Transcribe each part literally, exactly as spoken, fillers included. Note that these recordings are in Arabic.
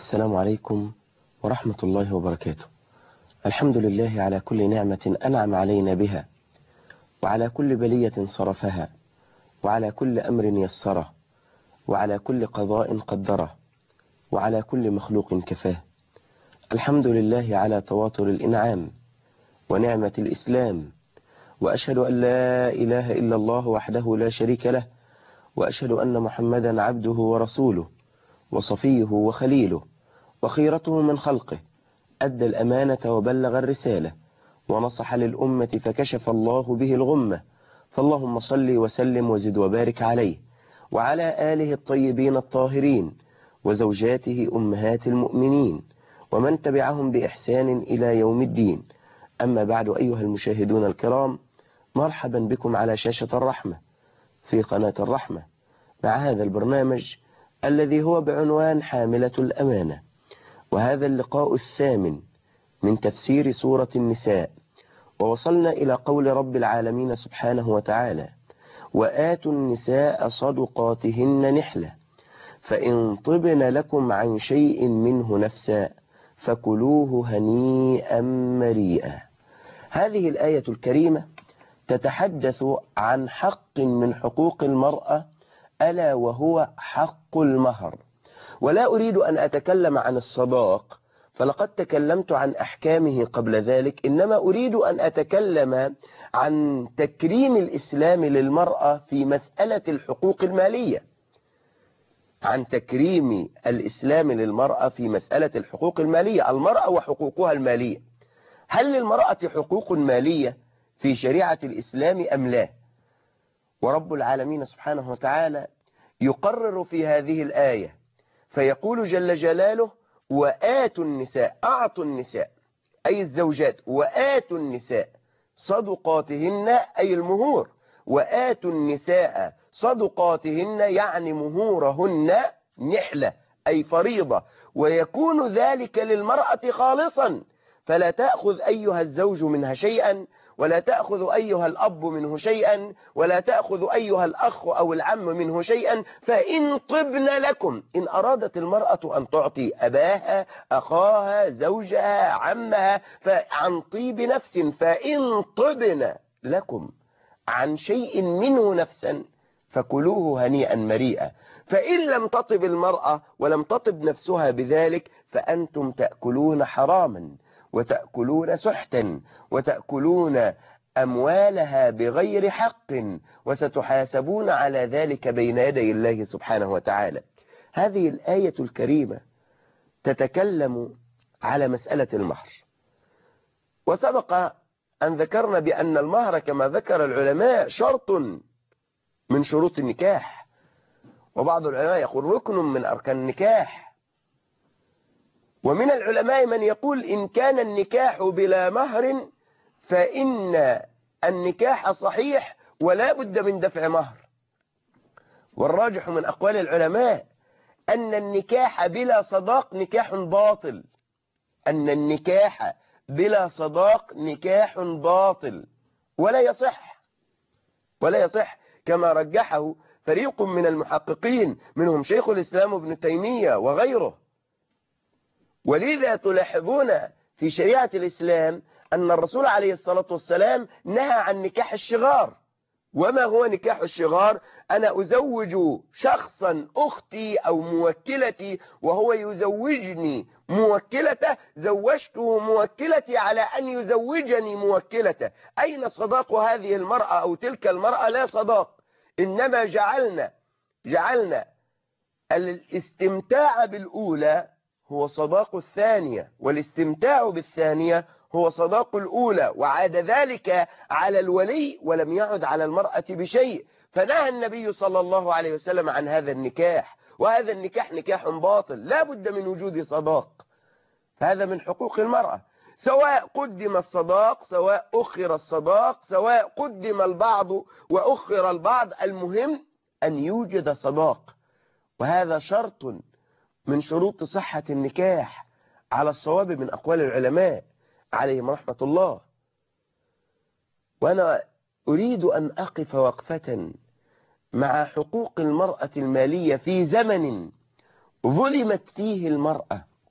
السلام عليكم ورحمة الله وبركاته. الحمد لله على كل نعمة أنعم علينا بها، وعلى كل بلية صرفها، وعلى كل أمر يسره، وعلى كل قضاء قدره، وعلى كل مخلوق كفاه. الحمد لله على تواتر الإنعام ونعمة الإسلام، وأشهد أن لا إله إلا الله وحده لا شريك له، وأشهد أن محمدا عبده ورسوله وصفيه وخليله وخيرته من خلقه، أدى الأمانة وبلغ الرسالة ونصح للأمة فكشف الله به الغمة. فاللهم صل وسلم وزد وبارك عليه وعلى آله الطيبين الطاهرين وزوجاته أمهات المؤمنين ومن تبعهم بإحسان إلى يوم الدين. أما بعد، أيها المشاهدون الكرام، مرحبا بكم على شاشة الرحمة في قناة الرحمة مع هذا البرنامج الذي هو بعنوان حاملة الأمانة، وهذا اللقاء الثامن من تفسير سورة النساء. ووصلنا إلى قول رب العالمين سبحانه وتعالى: وآتوا النساء صدقاتهن نحلة فإن طبن لكم عن شيء منه نفسا فكلوه هنيئا مريئا. هذه الآية الكريمة تتحدث عن حق من حقوق المرأة، ألا وهو حق المهر. ولا أريد أن أتكلم عن الصداق، فلقد تكلمت عن أحكامه قبل ذلك، إنما أريد أن أتكلم عن تكريم الإسلام للمرأة في مسألة الحقوق المالية، عن تكريم الإسلام للمرأة في مسألة الحقوق المالية، المرأة وحقوقها المالية. هل للمرأة حقوق مالية في شريعة الإسلام أم لا؟ ورب العالمين سبحانه وتعالى يقرر في هذه الآية فيقول جل جلاله: وآتوا النساء، أعطوا النساء أي الزوجات، وآتوا النساء صدقاتهن أي المهور، وآتوا النساء صدقاتهن يعني مهورهن نحلة أي فريضة، ويكون ذلك للمرأة خالصا، فلا تأخذ أيها الزوج منها شيئا، ولا تأخذ أيها الأب منه شيئا، ولا تأخذ أيها الأخ أو العم منه شيئا. فإن طبن لكم، إن أرادت المرأة أن تعطي أباها، أخاها، زوجها، عمها، فعن طيب نفس، فإن طبن لكم عن شيء منه نفسا فكلوه هنيئا مريئا. فإن لم تطب المرأة ولم تطب نفسها بذلك فأنتم تأكلون حراما، وتأكلون سحتا، وتأكلون أموالها بغير حق، وستحاسبون على ذلك بين يدي الله سبحانه وتعالى. هذه الآية الكريمة تتكلم على مسألة المهر، وسبق أن ذكرنا بأن المهر كما ذكر العلماء شرط من شروط النكاح، وبعض العلماء يقول ركن من أركان النكاح، ومن العلماء من يقول إن كان النكاح بلا مهر فإن النكاح صحيح ولا بد من دفع مهر. والراجح من أقوال العلماء أن النكاح بلا صداق نكاح باطل، أن النكاح بلا صداق نكاح باطل ولا يصح، ولا يصح كما رجحه فريق من المحققين منهم شيخ الإسلام ابن تيمية وغيره. ولذا تلاحظون في شريعة الإسلام أن الرسول عليه الصلاة والسلام نهى عن نكاح الشغار. وما هو نكاح الشغار؟ أنا أزوج شخصا أختي أو موكلتي وهو يزوجني موكلته، زوجته موكلتي على أن يزوجني موكلته. أين صداق هذه المرأة أو تلك المرأة؟ لا صداق، إنما جعلنا جعلنا الاستمتاع بالأولى هو صداق الثانية، والاستمتاع بالثانية هو صداق الأولى، وعاد ذلك على الولي ولم يعد على المرأة بشيء. فنهى النبي صلى الله عليه وسلم عن هذا النكاح، وهذا النكاح نكاح باطل لا بد من وجود صداق. فهذا من حقوق المرأة، سواء قدم الصداق، سواء أخر الصداق، سواء قدم البعض وأخر البعض، المهم أن يوجد صداق، وهذا شرط من شروط صحة النكاح على الصواب من أقوال العلماء عليهم رحمة الله. وأنا أريد أن أقف وقفة مع حقوق المرأة المالية في زمن ظلمت فيه المرأة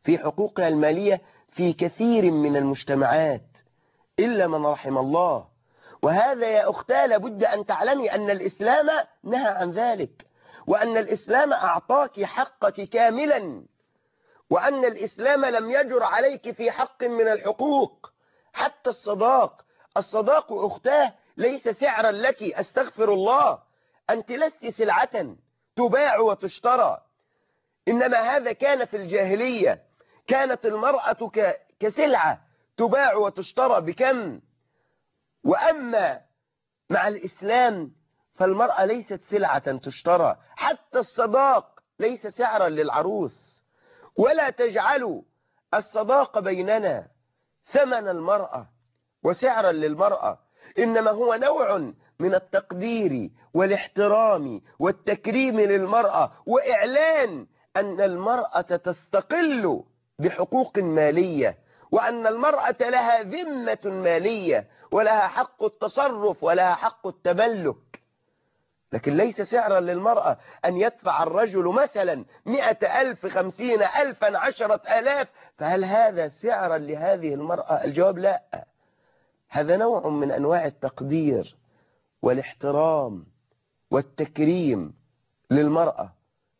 في حقوقها المالية في كثير من المجتمعات إلا من رحم الله. وهذا يا أختاه لابد أن تعلمي أن الإسلام نهى عن ذلك، وأن الإسلام أعطاك حقك كاملا، وأن الإسلام لم يجر عليك في حق من الحقوق. حتى الصداق، الصداق أختاه ليس سعرا لك، أستغفر الله، أنت لست سلعة تباع وتشترى، إنما هذا كان في الجاهلية، كانت المرأة كسلعة تباع وتشترى بكم. وأما مع الإسلام فالمرأة ليست سلعة تشترى، حتى الصداق ليس سعرا للعروس. ولا تجعلوا الصداق بيننا ثمن المرأة وسعرا للمرأة، إنما هو نوع من التقدير والاحترام والتكريم للمرأة، وإعلان أن المرأة تستقل بحقوق مالية، وأن المرأة لها ذمة مالية ولها حق التصرف ولها حق التملك. لكن ليس سعرا للمرأة أن يدفع الرجل مثلا مئة ألف، خمسين ألفا، عشرة ألاف، فهل هذا سعرا لهذه المرأة؟ الجواب لا، هذا نوع من أنواع التقدير والاحترام والتكريم للمرأة.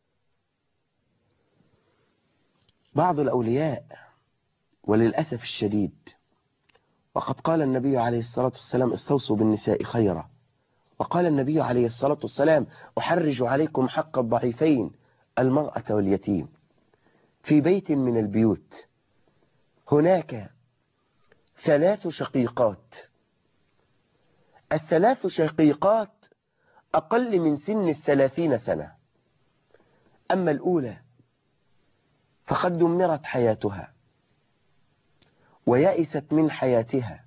بعض الأولياء وللأسف الشديد، وقد قال النبي عليه الصلاة والسلام استوصوا بالنساء خيرا، وقال النبي عليه الصلاة والسلام أحرج عليكم حق الضعيفين المرأة واليتيم. في بيت من البيوت هناك ثلاث شقيقات، الثلاث شقيقات أقل من سن الثلاثين سنة. أما الأولى فقد دمرت حياتها ويأست من حياتها،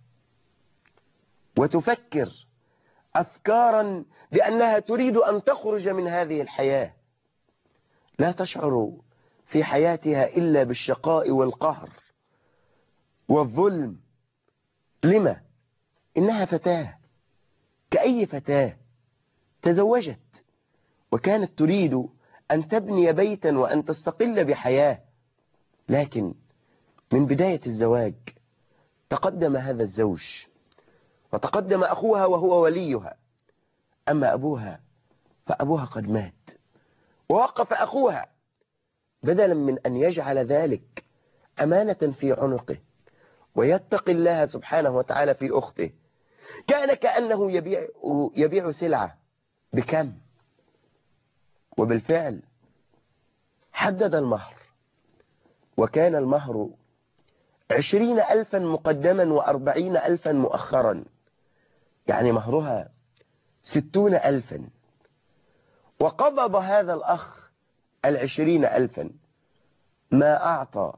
وتفكر أفكارا بأنها تريد أن تخرج من هذه الحياة، لا تشعر في حياتها إلا بالشقاء والقهر والظلم. لما؟ إنها فتاة كأي فتاة تزوجت وكانت تريد أن تبني بيتا وأن تستقل بحياة، لكن من بداية الزواج تقدم هذا الزوج وتقدم أخوها وهو وليها، أما أبوها فأبوها قد مات، ووقف أخوها بدلا من أن يجعل ذلك أمانة في عنقه ويتقي الله سبحانه وتعالى في أخته، كان كأنه يبيع, يبيع سلعة بكم. وبالفعل حدد المهر، وكان المهر عشرين ألفا مقدما وأربعين ألفا مؤخرا، يعني مهرها ستون ألفا. وقبض هذا الأخ العشرين ألفا، ما أعطى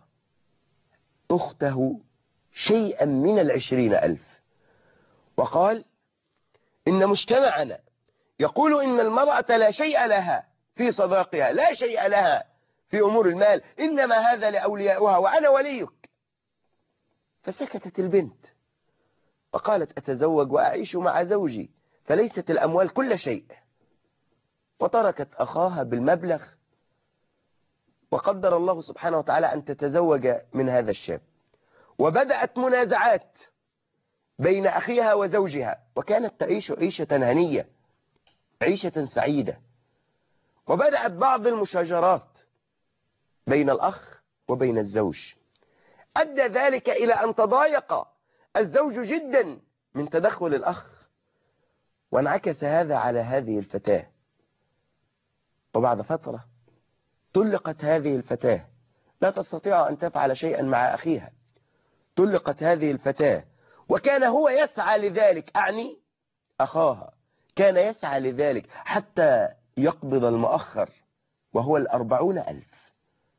أخته شيئا من العشرين ألف، وقال إن مجتمعنا يقول إن المرأة لا شيء لها في صداقها، لا شيء لها في أمور المال، إنما هذا لأولياؤها وأنا وليك. فسكتت البنت وقالت أتزوج وأعيش مع زوجي، فليست الأموال كل شيء، وتركت أخاها بالمبلغ، وقدر الله سبحانه وتعالى أن تتزوج من هذا الشاب. وبدأت منازعات بين أخيها وزوجها، وكانت تعيش عيشة هنية، عيشة سعيدة. وبدأت بعض المشاجرات بين الأخ وبين الزوج، أدى ذلك إلى أن تضايق الزوج جدا من تدخل الأخ، وانعكس هذا على هذه الفتاة. وبعد فترة طلقت هذه الفتاة، لا تستطيع أن تفعل شيئا مع أخيها، طلقت هذه الفتاة، وكان هو يسعى لذلك، أعني أخاها كان يسعى لذلك حتى يقبض المؤخر وهو الأربعون ألف،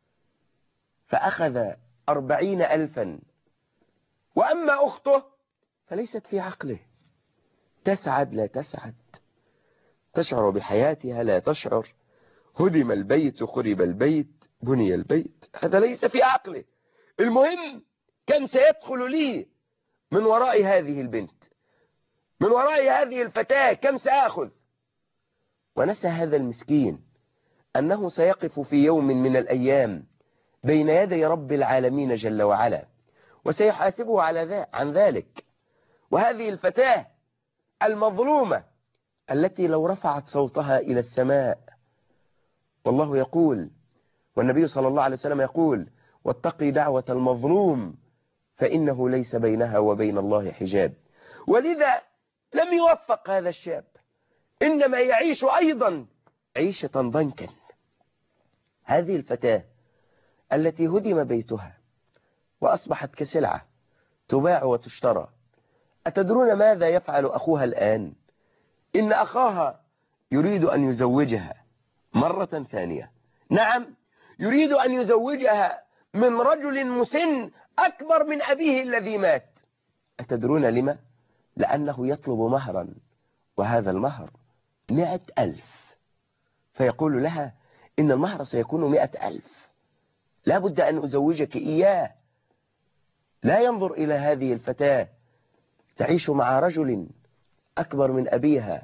فأخذ أربعين ألفا. وأما أخته فليست في عقله، تسعد لا تسعد، تشعر بحياتها لا تشعر، هدم البيت خرب البيت بني البيت، هذا ليس في عقله. المهم كم سيدخل لي من وراء هذه البنت، من وراء هذه الفتاة، كم سأخذ. ونسى هذا المسكين أنه سيقف في يوم من الأيام بين يدي رب العالمين جل وعلا، وسيحاسبه على ذا عن ذلك. وهذه الفتاة المظلومة التي لو رفعت صوتها إلى السماء، والله يقول والنبي صلى الله عليه وسلم يقول: واتقي دعوة المظلوم فإنه ليس بينها وبين الله حجاب. ولذا لم يوفق هذا الشاب، إنما يعيش أيضا عيشة ضنكا. هذه الفتاة التي هدم بيتها وأصبحت كسلعة تباع وتشترى، أتدرون ماذا يفعل أخوها الآن؟ إن أخاها يريد أن يزوجها مرة ثانية. نعم، يريد أن يزوجها من رجل مسن أكبر من أبيه الذي مات. أتدرون لما؟ لأنه يطلب مهرا، وهذا المهر مئة ألف. فيقول لها: إن المهر سيكون مئة ألف، لا بد أن أزوجك إياه. لا ينظر إلى هذه الفتاة تعيش مع رجل أكبر من أبيها،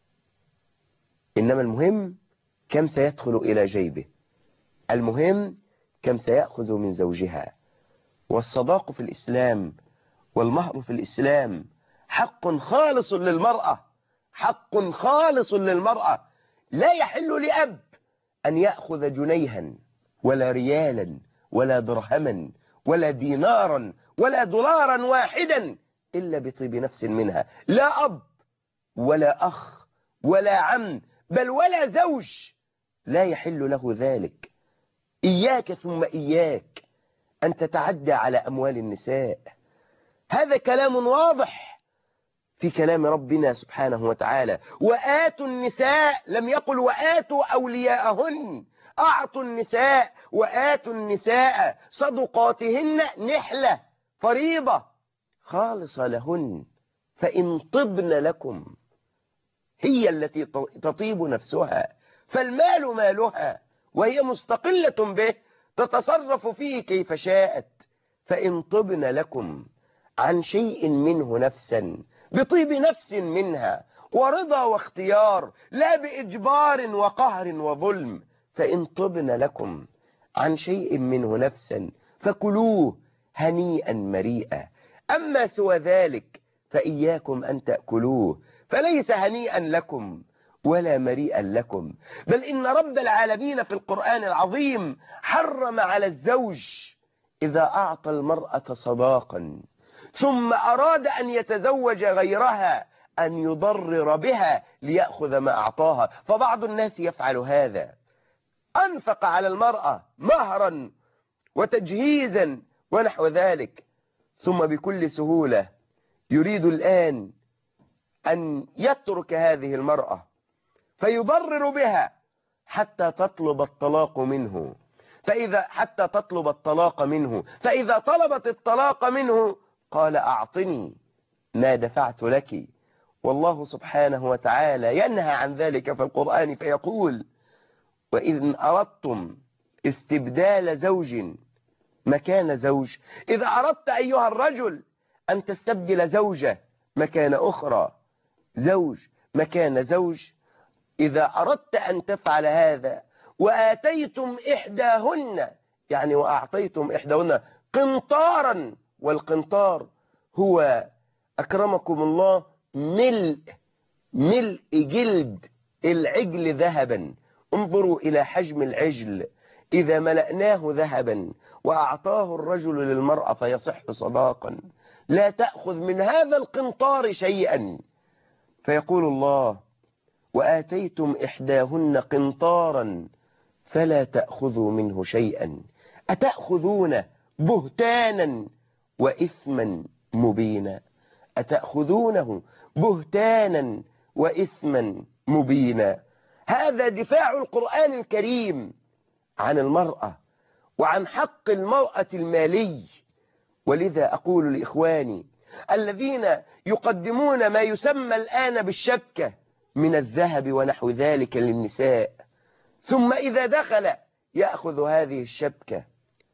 إنما المهم كم سيدخل إلى جيبه، المهم كم سيأخذ من زوجها. والصداق في الإسلام والمهر في الإسلام حق خالص للمرأة، حق خالص للمرأة. لا يحل لأب أن يأخذ جنيها ولا ريالا ولا درهما ولا دينارا ولا دولارا واحدا إلا بطيب نفس منها. لا أب ولا أخ ولا عم، بل ولا زوج لا يحل له ذلك. إياك ثم إياك أن تتعدى على أموال النساء. هذا كلام واضح في كلام ربنا سبحانه وتعالى: وآتوا النساء، لم يقل وآتوا أولياءهن. أعطوا النساء وآتوا النساء صدقاتهن نحلة فريضة خالصة لهن، فإن طبن لكم، هي التي تطيب نفسها، فالمال مالها وهي مستقلة به تتصرف فيه كيف شاءت. فإن طبن لكم عن شيء منه نفسا، بطيب نفس منها ورضا واختيار، لا بإجبار وقهر وظلم. فإن طبن لكم عن شيء منه نفسا فكلوه هنيئا مريئا. أما سوى ذلك فإياكم أن تأكلوه، فليس هنيئا لكم ولا مريئا لكم. بل إن رب العالمين في القرآن العظيم حرم على الزوج إذا أعطى المرأة صداقا ثم أراد أن يتزوج غيرها أن يضرر بها ليأخذ ما أعطاها. فبعض الناس يفعل هذا، أنفق على المرأة مهرا وتجهيزا ونحو ذلك، ثم بكل سهولة يريد الآن أن يترك هذه المرأة فيضرر بها حتى تطلب الطلاق منه. فإذا حتى تطلب الطلاق منه فإذا طلبت الطلاق منه قال: أعطني ما دفعت لك. والله سبحانه وتعالى ينهى عن ذلك في القرآن فيقول: وإذ أردتم استبدال زوج مكان زوج، إذا أردت أيها الرجل أن تستبدل زوجة مكان أخرى، زوج مكان زوج، إذا أردت أن تفعل هذا وآتيتم إحداهن، يعني وأعطيتم إحداهن قنطارا، والقنطار هو أكرمكم الله ملء ملء جلد العجل ذهبا. انظروا إلى حجم العجل، إذا ملأناه ذهبا وأعطاه الرجل للمرأة فيصح صداقا، لا تأخذ من هذا القنطار شيئا. فيقول الله: وآتيتم إحداهن قنطارا فلا تأخذوا منه شيئا أتأخذون بهتانا وإثما مبينا. أتأخذونه بهتانا وإثما مبينا. هذا دفاع القرآن الكريم عن المرأة وعن حق المرأة المالي. ولذا أقول لإخواني الذين يقدمون ما يسمى الآن بالشبكة من الذهب ونحو ذلك للنساء، ثم إذا دخل يأخذ هذه الشبكة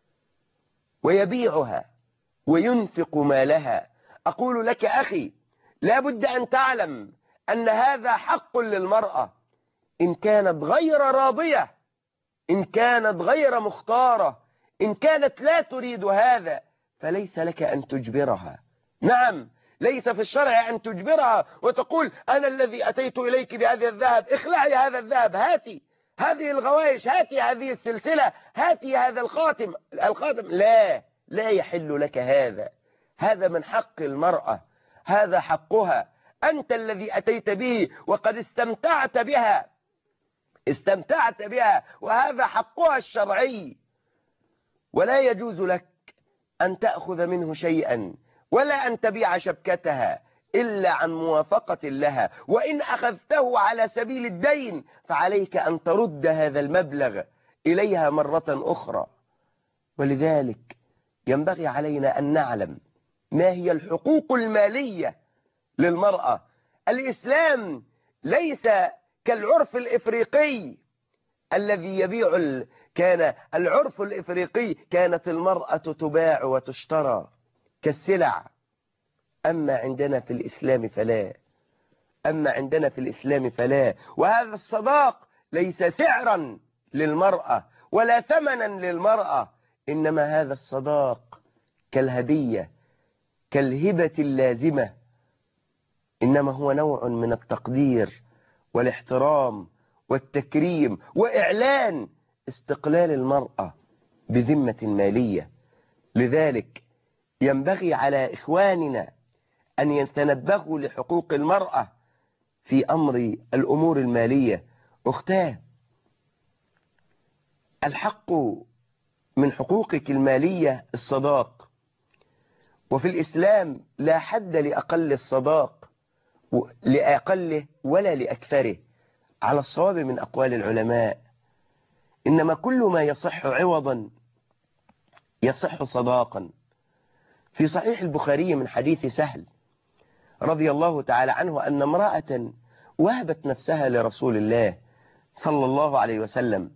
ويبيعها وينفق مالها، أقول لك أخي لا بد أن تعلم أن هذا حق للمرأة إن كانت غير راضية، إن كانت غير مختارة، إن كانت لا تريد هذا فليس لك أن تجبرها. نعم، ليس في الشرع أن تجبرها وتقول أنا الذي أتيت إليك بهذا الذهب، اخلعي هذا الذهب، هاتي هذه الغوايش، هاتي هذه السلسلة، هاتي هذا الخاتم الخاتم لا، لا يحل لك هذا. هذا من حق المرأة، هذا حقها، أنت الذي أتيت به وقد استمتعت بها استمتعت بها وهذا حقها الشرعي، ولا يجوز لك أن تأخذ منه شيئا ولا أن تبيع شبكتها إلا عن موافقة لها، وإن أخذته على سبيل الدين فعليك أن ترد هذا المبلغ إليها مرة أخرى. ولذلك ينبغي علينا أن نعلم ما هي الحقوق المالية للمرأة. الإسلام ليس كالعرف الإفريقي الذي يبيع ال... كان العرف الإفريقي كانت المرأة تباع وتشترى كالسلع، أما عندنا في الإسلام فلا أما عندنا في الإسلام فلا وهذا الصداق ليس سعرا للمرأة ولا ثمنا للمرأة، إنما هذا الصداق كالهدية كالهبة اللازمة، إنما هو نوع من التقدير والاحترام والتكريم وإعلان استقلال المرأة بذمة مالية. لذلك ينبغي على إخواننا أن يتنبهوا لحقوق المرأة في أمر الأمور المالية. أختاه، الحق من حقوقك المالية الصداق، وفي الإسلام لا حد لأقل الصداق لأقله ولا لأكثره على الصواب من أقوال العلماء، إنما كل ما يصح عوضا يصح صداقا. في صحيح البخاري من حديث سهل رضي الله تعالى عنه أن امرأة وهبت نفسها لرسول الله صلى الله عليه وسلم،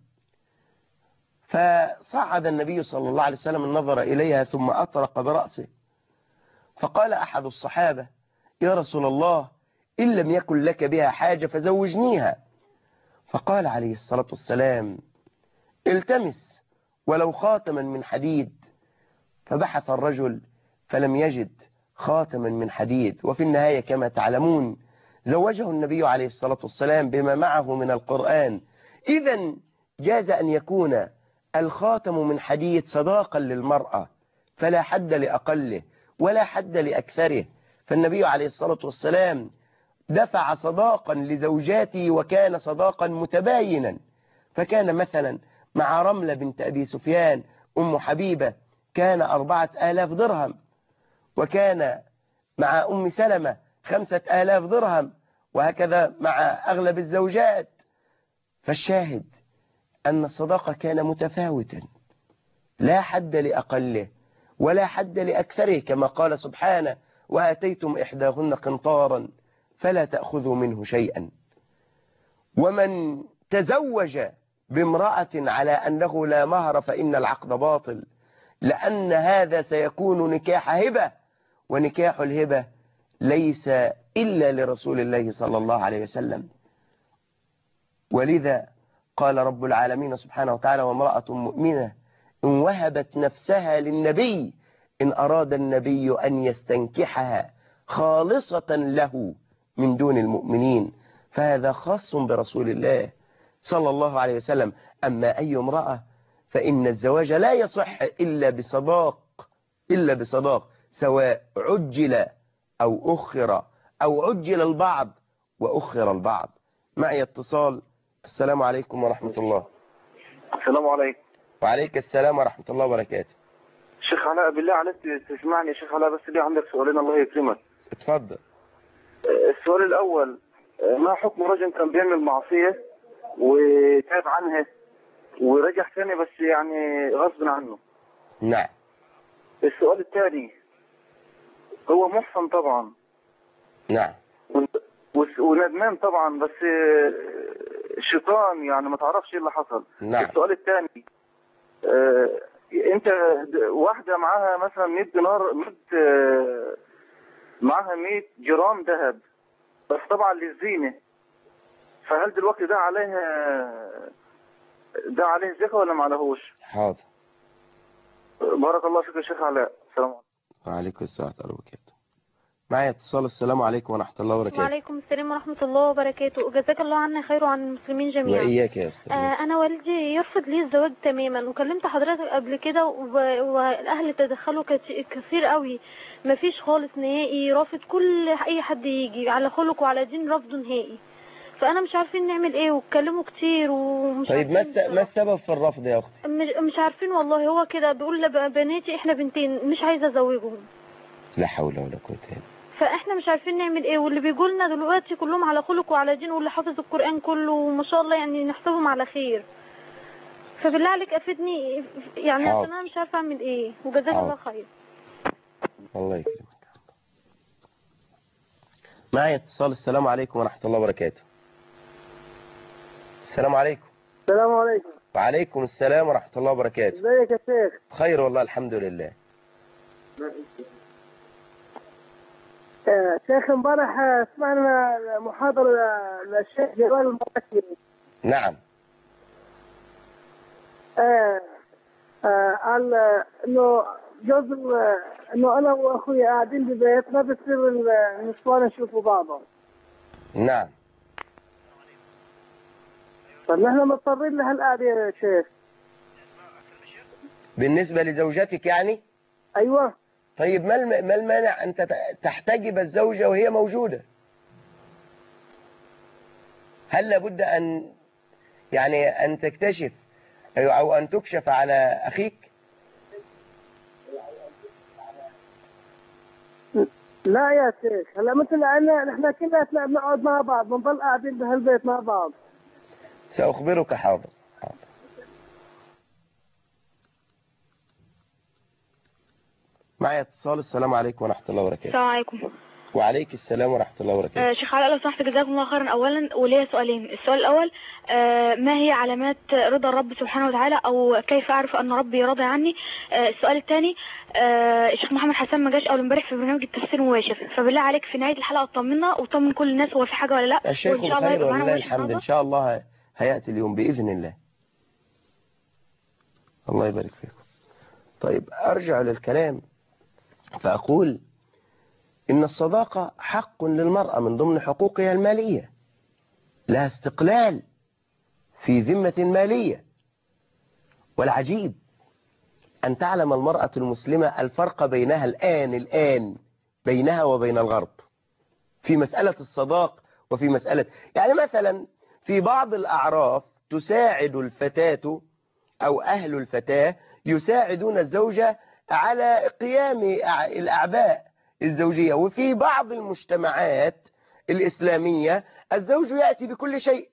فصعد النبي صلى الله عليه وسلم النظر إليها ثم أطرق برأسه، فقال أحد الصحابة يا رسول الله إن لم يكن لك بها حاجة فزوجنيها. فقال عليه الصلاة والسلام التمس ولو خاتما من حديد. فبحث الرجل فلم يجد خاتما من حديد، وفي النهاية كما تعلمون زوجه النبي عليه الصلاة والسلام بما معه من القرآن. إذن جاز أن يكون الخاتم من حديد صداقا للمرأة، فلا حد لأقله ولا حد لأكثره. فالنبي عليه الصلاة والسلام دفع صداقا لزوجاته وكان صداقا متباينا، فكان مثلا مع رملة بنت أبي سفيان أم حبيبة كان أربعة آلاف درهم، وكان مع أم سلمة خمسة آلاف درهم، وهكذا مع أغلب الزوجات. فالشاهد أن الصداقة كان متفاوتا لا حد لأقله ولا حد لأكثره، كما قال سبحانه وآتيتم إحداهن قنطارا فلا تأخذوا منه شيئا. ومن تزوج بامرأة على أنه لا مهر فإن العقد باطل، لأن هذا سيكون نكاح هبة، ونكاح الهبة ليس إلا لرسول الله صلى الله عليه وسلم. ولذا قال رب العالمين سبحانه وتعالى وامرأة مؤمنة إن وهبت نفسها للنبي إن أراد النبي أن يستنكحها خالصة له من دون المؤمنين، فهذا خاص برسول الله صلى الله عليه وسلم. أما أي امرأة فإن الزواج لا يصح إلا بصداق إلا بصداق سواء عجل أو أخر أو عجل البعض وأخر البعض. معي اتصال. السلام عليكم ورحمة الله. السلام عليكم. وعليك السلام ورحمة الله وبركاته. شيخ علاء بالله عليك تسمعني يا شيخ علاء، بس لي عندك سؤالين الله يكرمك. اتفضل. السؤال الأول، ما حكم رجل كان بيعمل معصية وتاب عنها ورجع ثاني بس يعني غصب عنه؟ نعم. السؤال الثاني، هو محصن طبعا. نعم. وندمان طبعا، بس الشيطان يعني ما تعرفش ايه اللي حصل. نعم. السؤال الثاني، اه انت واحدة معاها مثلا مية دينار، مية اه معاها مية جرام ذهب بس طبعا للزينة، فهل دلوقتي ده عليها ده عليه زكاة ولا ما عليهوش؟ حاضر. بارك الله فيك يا شيخ علاء. السلام عليكم. وعليكم السلام ورحمة الله وبركاته. معايا اتصال. السلام عليكم ورحمة الله وبركاته. وعليكم السلام ورحمة الله وبركاته. وجزاك الله عنا خير وعن المسلمين جميعا. وإياك يا أختي. آه أنا والدي يرفض لي الزواج تماما، وكلمت حضرتك قبل كده و- والأهل تدخلوا كت- كثير قوي، مفيش خالص نهائي، رافض كل أي حد يجي على خلق وعلى دين، رفضه نهائي. فأنا مش عارفين نعمل إيه، واتكلموا كتير ومش طيب ما عارفين الس- ما السبب في الرفض يا أختي؟ مش, مش عارفين والله. هو كده بيقول لبناتي إحنا بنتين، مش عايزة أزوجهم. لا حول ولا قوة إلا بالله. فاحنا مش عارفين نعمل ايه، واللي بيقول لنا دلوقتي كلهم على خلق وعلى دين، واللي حافظ القرآن كله وما شاء الله يعني نحسبهم على خير. فبالله عليك افيدني يعني، حاضر. عشان انا مش عارفه اعمل ايه. وجزاك الله خير. الله يكرمك. معي اتصال. السلام عليكم ورحمة الله وبركاته. السلام عليكم. السلام عليكم. وعليكم السلام ورحمة الله وبركاته. ازيك يا شيخ؟ خير والله الحمد لله. آه، شيخ امبارح آه، سمعنا محاضرة للشيخ جلال المبكري. نعم. آه، آه، قال آه، انه جوز ال- انه انا واخوي قاعدين ببيت ما بتصير النسوان يشوفوا بعضهم. نعم. طب نحن مضطرين لهالقعدة يا شيخ. بالنسبة لزوجتك يعني؟ ايوه. طيب ما الم- ما المانع أن تت- تحتجب الزوجة وهي موجودة؟ هل لابد أن يعني أن تكتشف أو أن تكشف على أخيك؟ لا يا شيخ، هلا مثل انا نحن كلنا بنقعد مع بعض، بنضل قاعدين بهالبيت مع بعض. سأخبرك. حاضر حاضر. معي اتصال. السلام عليكم ورحمة الله وبركاته. السلام عليكم. وعليك السلام ورحمة الله وبركاته. آه شيخ علاء لو سمحت جزاكم الله خيرا اولا، وليا سؤالين. السؤال الاول آه ما هي علامات رضا الرب سبحانه وتعالى، او كيف اعرف ان ربي راضي عني؟ آه السؤال الثاني آه الشيخ محمد حسن ما جاش اول امبارح في برنامج التفسير المباشر، فبالله عليك في نهايه الحلقه اطمنا وطمن كل الناس هو في حاجه ولا لا. الشيخ وان شاء الله بخير يبقى معانا ولله مباشر الحمد. النهارده. إن شاء الله هيأتي اليوم بإذن الله. الله يبارك فيكم. طيب أرجع للكلام فأقول إن الصداقة حق للمرأة من ضمن حقوقها المالية، لها استقلال في ذمة مالية. والعجيب أن تعلم المرأة المسلمة الفرق بينها الآن الآن بينها وبين الغرب في مسألة الصداق وفي مسألة يعني مثلا في بعض الأعراف تساعد الفتاة أو أهل الفتاة يساعدون الزوجة على قيام الأعباء الزوجية. وفي بعض المجتمعات الإسلامية الزوج يأتي بكل شيء.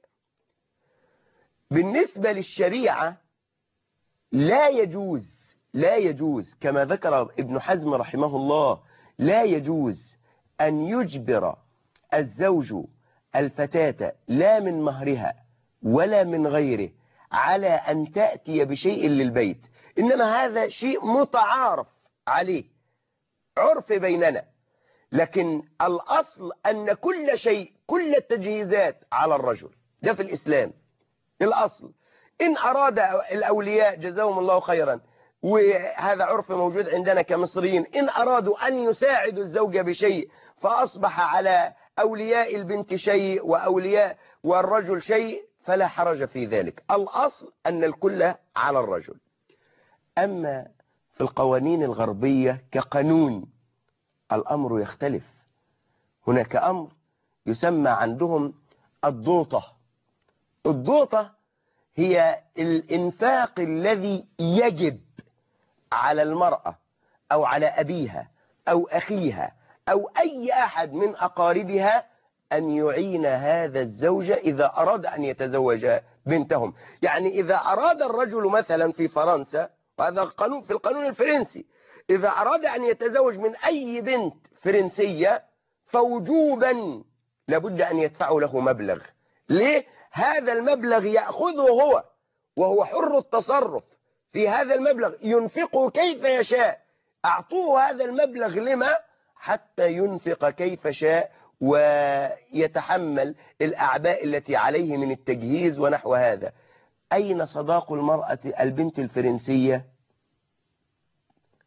بالنسبة للشريعة لا يجوز لا يجوز كما ذكر ابن حزم رحمه الله، لا يجوز أن يجبر الزوج الفتاة لا من مهرها ولا من غيره على أن تأتي بشيء للبيت، إنما هذا شيء متعارف عليه، عرف بيننا. لكن الأصل أن كل شيء كل التجهيزات على الرجل، ده في الإسلام الأصل. إن أراد الأولياء جزاهم الله خيرا، وهذا عرف موجود عندنا كمصريين، إن أرادوا أن يساعدوا الزوجة بشيء فأصبح على أولياء البنت شيء وأولياء والرجل شيء فلا حرج في ذلك. الأصل أن الكل على الرجل. أما في القوانين الغربية كقانون الأمر يختلف. هناك أمر يسمى عندهم الضوطة. الضوطة هي الإنفاق الذي يجب على المرأة أو على أبيها أو أخيها أو أي أحد من أقاربها أن يعين هذا الزوج إذا أراد أن يتزوج بنتهم. يعني إذا أراد الرجل مثلا في فرنسا، وهذا قانون في القانون الفرنسي، إذا أراد أن يتزوج من أي بنت فرنسية فوجوبا لابد أن يدفعوا له مبلغ. ليه؟ هذا المبلغ يأخذه هو وهو حر التصرف في هذا المبلغ، ينفقه كيف يشاء. أعطوه هذا المبلغ لما؟ حتى ينفق كيف شاء ويتحمل الأعباء التي عليه من التجهيز ونحو هذا. أين صداق المرأة البنت الفرنسية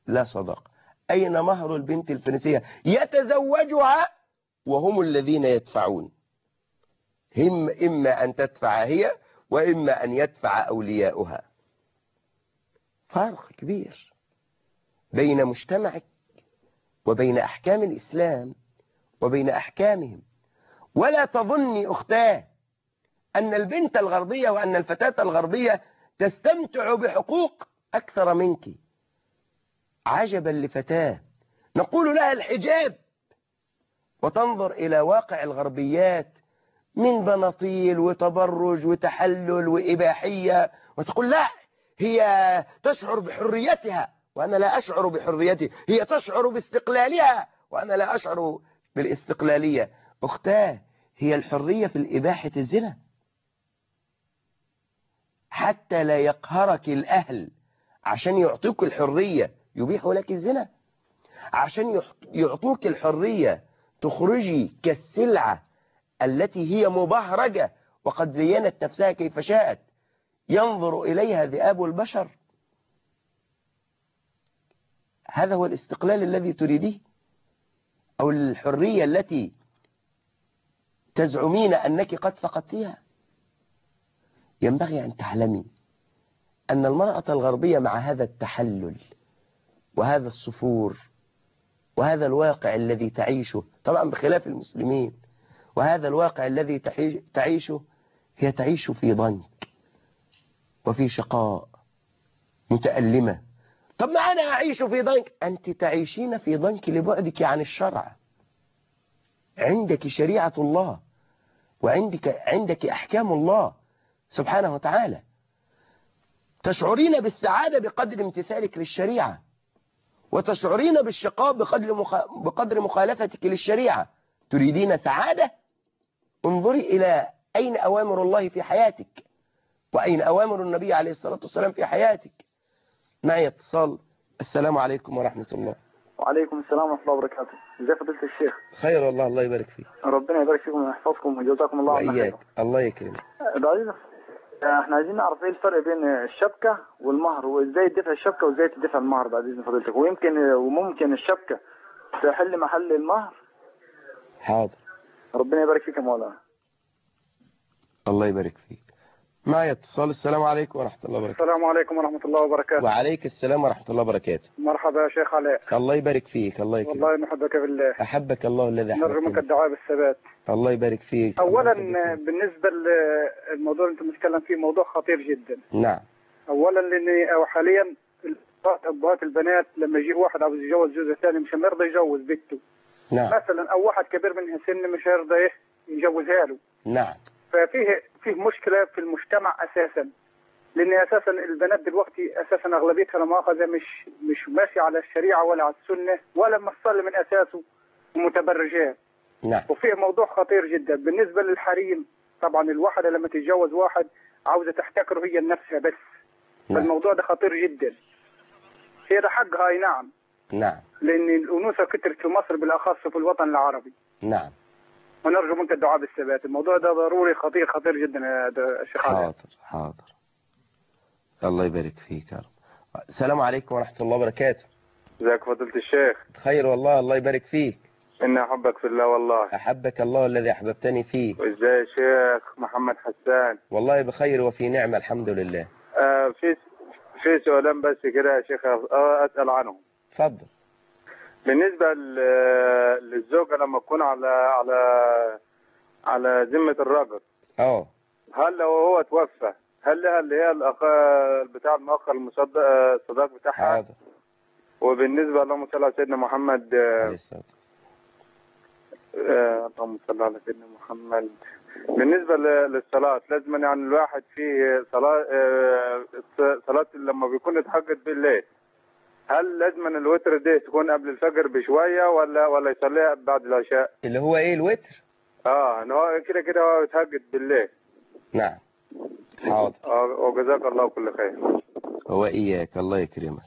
لا صداق. أين مهر البنت الفرنسية؟ يتزوجها وهم الذين يدفعون. هم إما أن تدفع هي وإما أن يدفع أولياؤها. فرق كبير بين مجتمعك وبين أحكام الإسلام وبين أحكامهم. ولا تظني أختاه أن البنت الغربية وأن الفتاة الغربية تستمتع بحقوق أكثر منك. عجبا لفتاة نقول لها الحجاب وتنظر إلى واقع الغربيات من بناطيل وتبرج وتحلل وإباحية وتقول لا هي تشعر بحريتها وأنا لا أشعر بحريتي، هي تشعر باستقلالها وأنا لا أشعر بالاستقلالية. أختاه هي الحرية في الإباحة الزنا حتى لا يقهرك الأهل عشان يعطوك الحرية يبيحوا لك الزنا، عشان يعطوك الحرية تخرجي كالسلعة التي هي مبهرجة وقد زينت نفسها كيف شاءت ينظر إليها ذئاب البشر. هذا هو الاستقلال الذي تريديه أو الحرية التي تزعمين أنك قد فقدتيها؟ ينبغي أن تعلمي أن المرأة الغربية مع هذا التحلل وهذا الصفور وهذا الواقع الذي تعيشه طبعا بخلاف المسلمين، وهذا الواقع الذي تعيشه هي تعيش في ضنك وفي شقاء متألمة. طب ما أنا أعيش في ضنك، أنت تعيشين في ضنك لبعدك عن الشرع. عندك شريعة الله وعندك عندك أحكام الله سبحانه وتعالى. تشعرين بالسعادة بقدر امتثالك للشريعة، وتشعرين بالشقاء بقدر مخ... بقدر مخالفتك للشريعة. تريدين سعادة؟ انظري إلى أين أوامر الله في حياتك وأين أوامر النبي عليه الصلاة والسلام في حياتك. معي اتصال. السلام عليكم ورحمة الله. وعليكم السلام ورحمة الله وبركاته. ازي فضيلة الشيخ؟ خير والله، الله يبارك فيك. ربنا يبارك فيكم ويحفظكم ويجزاكم الله عنا خير. وإياك، الله يكرمك. بعدين احنا عايزين نعرف ايه الفرق بين الشبكة والمهر، وازاي تدفع الشبكة وازاي تدفع المهر بعد اذن فضيلتك، ويمكن وممكن الشبكة تحل محل المهر. حاضر. ربنا يبارك فيك يا مولانا. الله يبارك فيك. معي اتصال. السلام عليكم ورحمة الله وبركاته. السلام عليكم ورحمة الله وبركاته. وعليك السلام ورحمة الله وبركاته. مرحبا يا شيخ علاء. الله يبارك فيك. الله يكرمك. والله نحبك بالله. أحبك الله الذي أحببتني. نرجو منك الدعاء بالثبات. الله يبارك فيك. أولا بالنسبة للموضوع اللي أنت بتتكلم فيه موضوع خطير جدا. نعم. أولا لأن أو حاليا أبوات البنات لما يجي واحد عاوز يتجوز جوزها ثاني مش هيرضى يجوز بنته. نعم. مثلا أو واحد كبير منها سن مش هيرضى إيه يجوزها له. نعم. ففيه فيه مشكلة في المجتمع أساسا، لأن أساسا البنات دلوقتي أساسا أغلبيتها لما أخذها مش مش ماشية على الشريعة ولا على السنة ولا مصلي من أساسه ومتبرجات. نعم. وفيه موضوع خطير جدا بالنسبة للحريم. طبعا الواحدة لما تتجوز واحد عاوزة تحتكر هي نفسها بس. نعم. الموضوع ده خطير جدا. هي ده حقها أي نعم. نعم. لأن الأنوثة كترت في مصر بالأخص في الوطن العربي. نعم. ونرجو منك الدعاء بالثبات. الموضوع ده ضروري خطير خطير جدا يا شيخ. حاضر حاضر. الله يبارك فيك يا رب. السلام عليكم ورحمة الله وبركاته. ازيك فضيلة الشيخ؟ خير والله، الله يبارك فيك. إني أحبك في الله والله. أحبك الله الذي أحببتني فيه. وإزاي يا شيخ محمد حسان؟ والله بخير وفي نعمة الحمد لله. آه في في سؤالين بس كده يا شيخ أسأل عنهم. اتفضل. بالنسبة للزوجة لما تكون على على على ذمة الرجل. اه. هل لو هو توفى هل لها اللي هي الأخ بتاع المؤخر المصدق الصداق بتاعها؟ حاضر. وبالنسبة اللهم صل على سيدنا محمد. عليه الصلاة والسلام. اللهم صل على سيدنا محمد. بالنسبة للصلاة لازم يعني الواحد فيه صلاة صلاة لما بيكون اتحقق بالليل، هل لازم الوتر دي تكون قبل الفجر بشوية ولا ولا يصليها بعد العشاء؟ اللي هو ايه الوتر؟ اه ان هو كده كده هو يتهجد بالليل. نعم. حاضر. اه وجزاك الله كل خير. وإياك، الله يكرمك.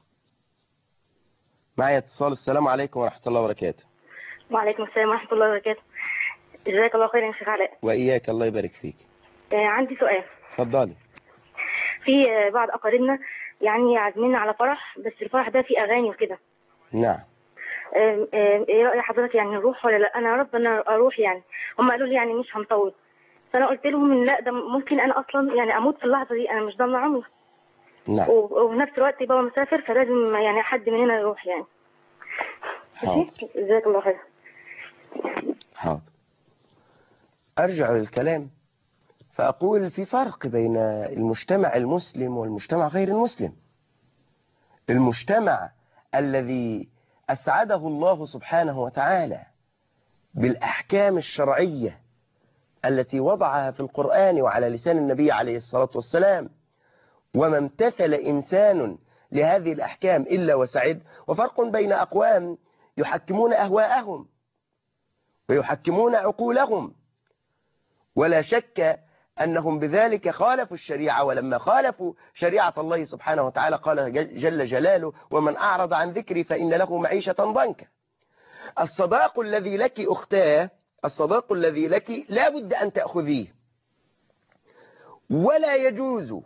معي اتصال. السلام عليكم ورحمة الله وبركاته. وعليكم السلام ورحمة الله وبركاته. جزاك الله خير يا شيخ علاء. وإياك، الله يبارك فيك. آه عندي سؤال. اتفضلي. في آه بعض أقاربنا يعني عازمين على فرح، بس الفرح ده فيه اغاني وكده. نعم. آم، آم، ايه رأي حضرتك يعني نروح ولا لا؟ انا يا رب انا اروح يعني. هم قالوا لي يعني مش هنطول، فانا قلت لهم ان لا، ده ممكن انا اصلا يعني اموت في اللحظه دي، انا مش ضامنه عمري. نعم. و- وفي نفس الوقت بابا مسافر، فلازم يعني حد مننا يروح يعني. حاضر. ماشي، جزاك الله خير. حاضر. أرجع للكلام فأقول في فرق بين المجتمع المسلم والمجتمع غير المسلم. المجتمع الذي أسعده الله سبحانه وتعالى بالأحكام الشرعية التي وضعها في القرآن وعلى لسان النبي عليه الصلاة والسلام، وما امتثل إنسان لهذه الأحكام إلا وسعد. وفرق بين أقوام يحكمون أهواءهم ويحكمون عقولهم، ولا شك أنهم بذلك خالفوا الشريعة، ولما خالفوا شريعة الله سبحانه وتعالى قال جل جلاله: ومن أعرض عن ذكري فإن له معيشة ضنكا. الصداق الذي لك أختاه، الصداق الذي لك لا بد أن تأخذيه، ولا يجوز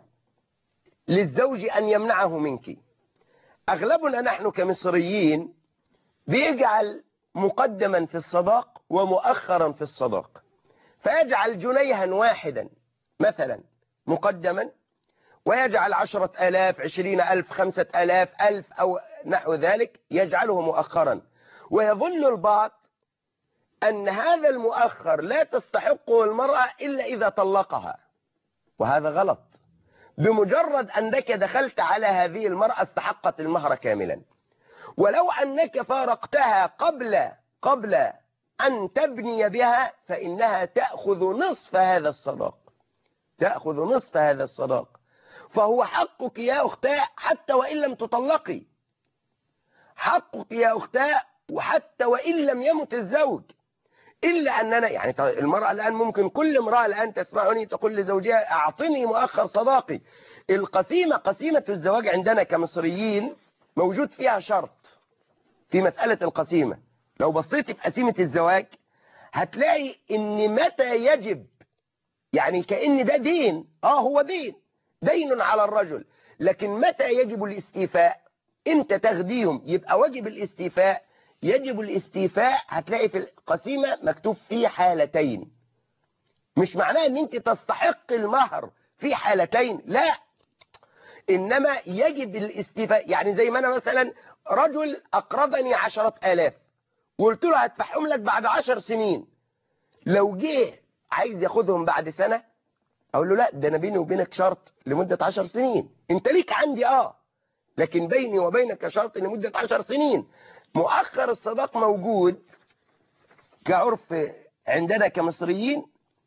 للزوج أن يمنعه منك. أغلبنا نحن كمصريين بيجعل مقدما في الصداق ومؤخرا في الصداق، فيجعل جنيها واحدا مثلا مقدما، ويجعل عشرة آلاف، عشرين ألف، خمسة آلاف، ألف أو نحو ذلك يجعله مؤخرا. ويظن البعض أن هذا المؤخر لا تستحقه المرأة إلا إذا طلقها، وهذا غلط. بمجرد أنك دخلت على هذه المرأة استحقت المهر كاملا، ولو أنك فارقتها قبل قبل أن تبني بها فإنها تأخذ نصف هذا الصداق، تأخذ نصف هذا الصداق. فهو حقك يا أختاه حتى وإن لم تطلقي، حقك يا أختاه وحتى وإن لم يمت الزوج. إلا أننا يعني المرأة الآن ممكن كل امرأة الآن تسمعني تقول لزوجها: أعطني مؤخر صداقي. القسيمة، قسيمة الزواج عندنا كمصريين موجود فيها شرط في مسألة القسيمة. لو بصيت في قسيمة الزواج هتلاقي إن متى يجب، يعني كأن ده دين، آه هو دين، دين على الرجل، لكن متى يجب الاستيفاء؟ أنت تاخديهم يبقى واجب الاستيفاء. يجب الاستيفاء هتلاقي في القسيمة مكتوب فيه حالتين. مش معناه ان انت تستحق المهر في حالتين، لا، انما يجب الاستيفاء. يعني زي ما انا مثلا رجل اقرضني عشرة آلاف وقلت له هدفعهم لك بعد عشر سنين، لو جه عايز ياخدهم بعد سنة اقول له لا، ده انا بيني وبينك شرط لمدة عشر سنين، انت ليك عندي اه لكن بيني وبينك شرط لمدة عشر سنين. مؤخر الصداق موجود كعرف عندنا كمصريين،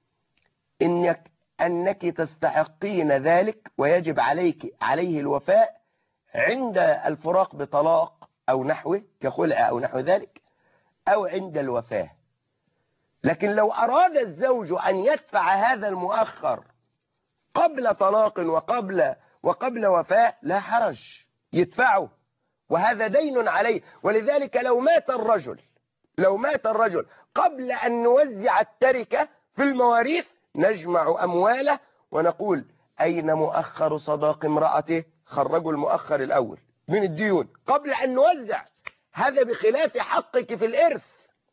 إنك أنك تستحقين ذلك ويجب عليك عليه الوفاء عند الفراق بطلاق أو نحوه كخلع أو نحو ذلك، أو عند الوفاة. لكن لو أراد الزوج أن يدفع هذا المؤخر قبل طلاق وقبل وقبل وفاة لا حرج، يدفعه، وهذا دين عليه. ولذلك لو مات الرجل لو مات الرجل قبل أن نوزع التركة في المواريث نجمع أمواله ونقول: أين مؤخر صداق امرأته؟ خرجوا المؤخر الأول من الديون قبل أن نوزع. هذا بخلاف حقك في الإرث،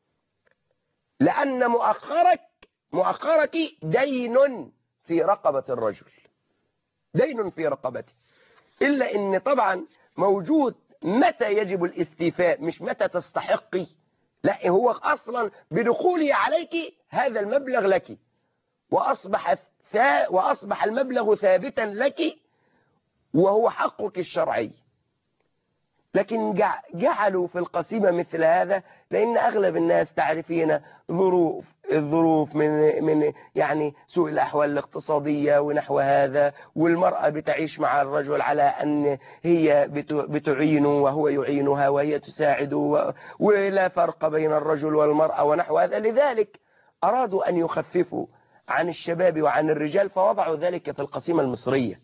لأن مؤخرك مؤخرك دين في رقبة الرجل، دين في رقبته. إلا إن طبعا موجود متى يجب الاستيفاء، مش متى تستحقي، لا، هو أصلا بدخولي عليك هذا المبلغ لك، وأصبح ثا وأصبح المبلغ ثابتا لك وهو حقك الشرعي. لكن جعلوا في القسيمة مثل هذا لأن أغلب الناس تعرفين ظروف الظروف من من يعني سوء الأحوال الاقتصادية ونحو هذا، والمرأة بتعيش مع الرجل على أن هي بتعينه وهو يعينها وهي تساعده، ولا فرق بين الرجل والمرأة ونحو هذا. لذلك أرادوا أن يخففوا عن الشباب وعن الرجال فوضعوا ذلك في القسيمة المصرية.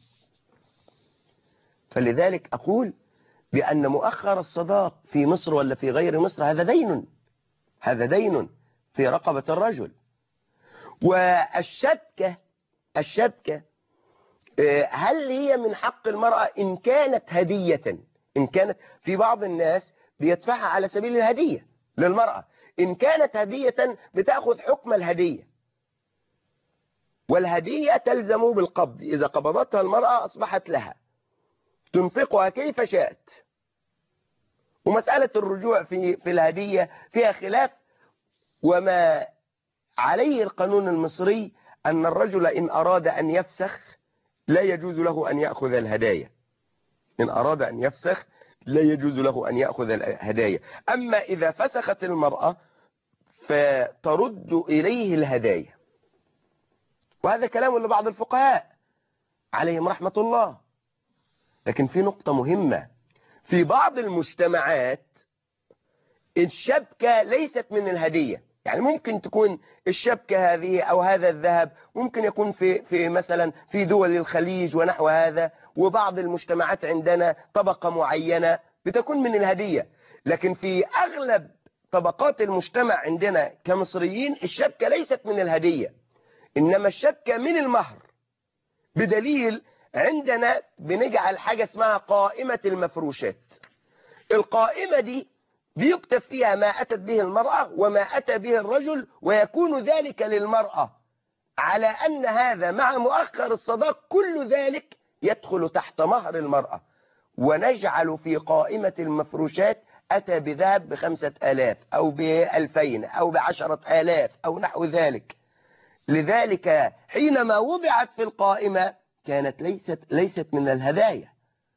فلذلك أقول بأن مؤخر الصداق في مصر ولا في غير مصر هذا دين، هذا دين في رقبة الرجل. والشبكة الشبكة هل هي من حق المرأة إن كانت هدية؟ إن كانت، في بعض الناس بيدفعها على سبيل الهدية للمرأة، إن كانت هدية بتأخذ حكم الهدية، والهدية تلزم بالقبض، إذا قبضتها المرأة أصبحت لها تنفقها كيف شاءت. ومسألة الرجوع في في الهدية فيها خلاف، وما عليه القانون المصري أن الرجل إن أراد أن يفسخ لا يجوز له أن يأخذ الهدايا، إن أراد أن يفسخ لا يجوز له أن يأخذ الهدايا. أما إذا فسخت المرأة فترد إليه الهدايا، وهذا كلام لبعض الفقهاء عليهم رحمة الله. لكن في نقطة مهمة، في بعض المجتمعات الشبكة ليست من الهدية، يعني ممكن تكون الشبكة هذه أو هذا الذهب ممكن يكون في في مثلا في دول الخليج ونحو هذا، وبعض المجتمعات عندنا طبقة معينة بتكون من الهدية. لكن في أغلب طبقات المجتمع عندنا كمصريين الشبكة ليست من الهدية، إنما الشبكة من المهر، بدليل عندنا بنجعل حاجة اسمها قائمة المفروشات. القائمة دي بيكتب فيها ما أتت به المرأة وما أتى به الرجل، ويكون ذلك للمرأة على أن هذا مع مؤخر الصداق كل ذلك يدخل تحت مهر المرأة. ونجعل في قائمة المفروشات أتى بذهب بخمسة آلاف أو بألفين أو بعشرة آلاف أو نحو ذلك. لذلك حينما وضعت في القائمة كانت ليست ليست من الهدايا،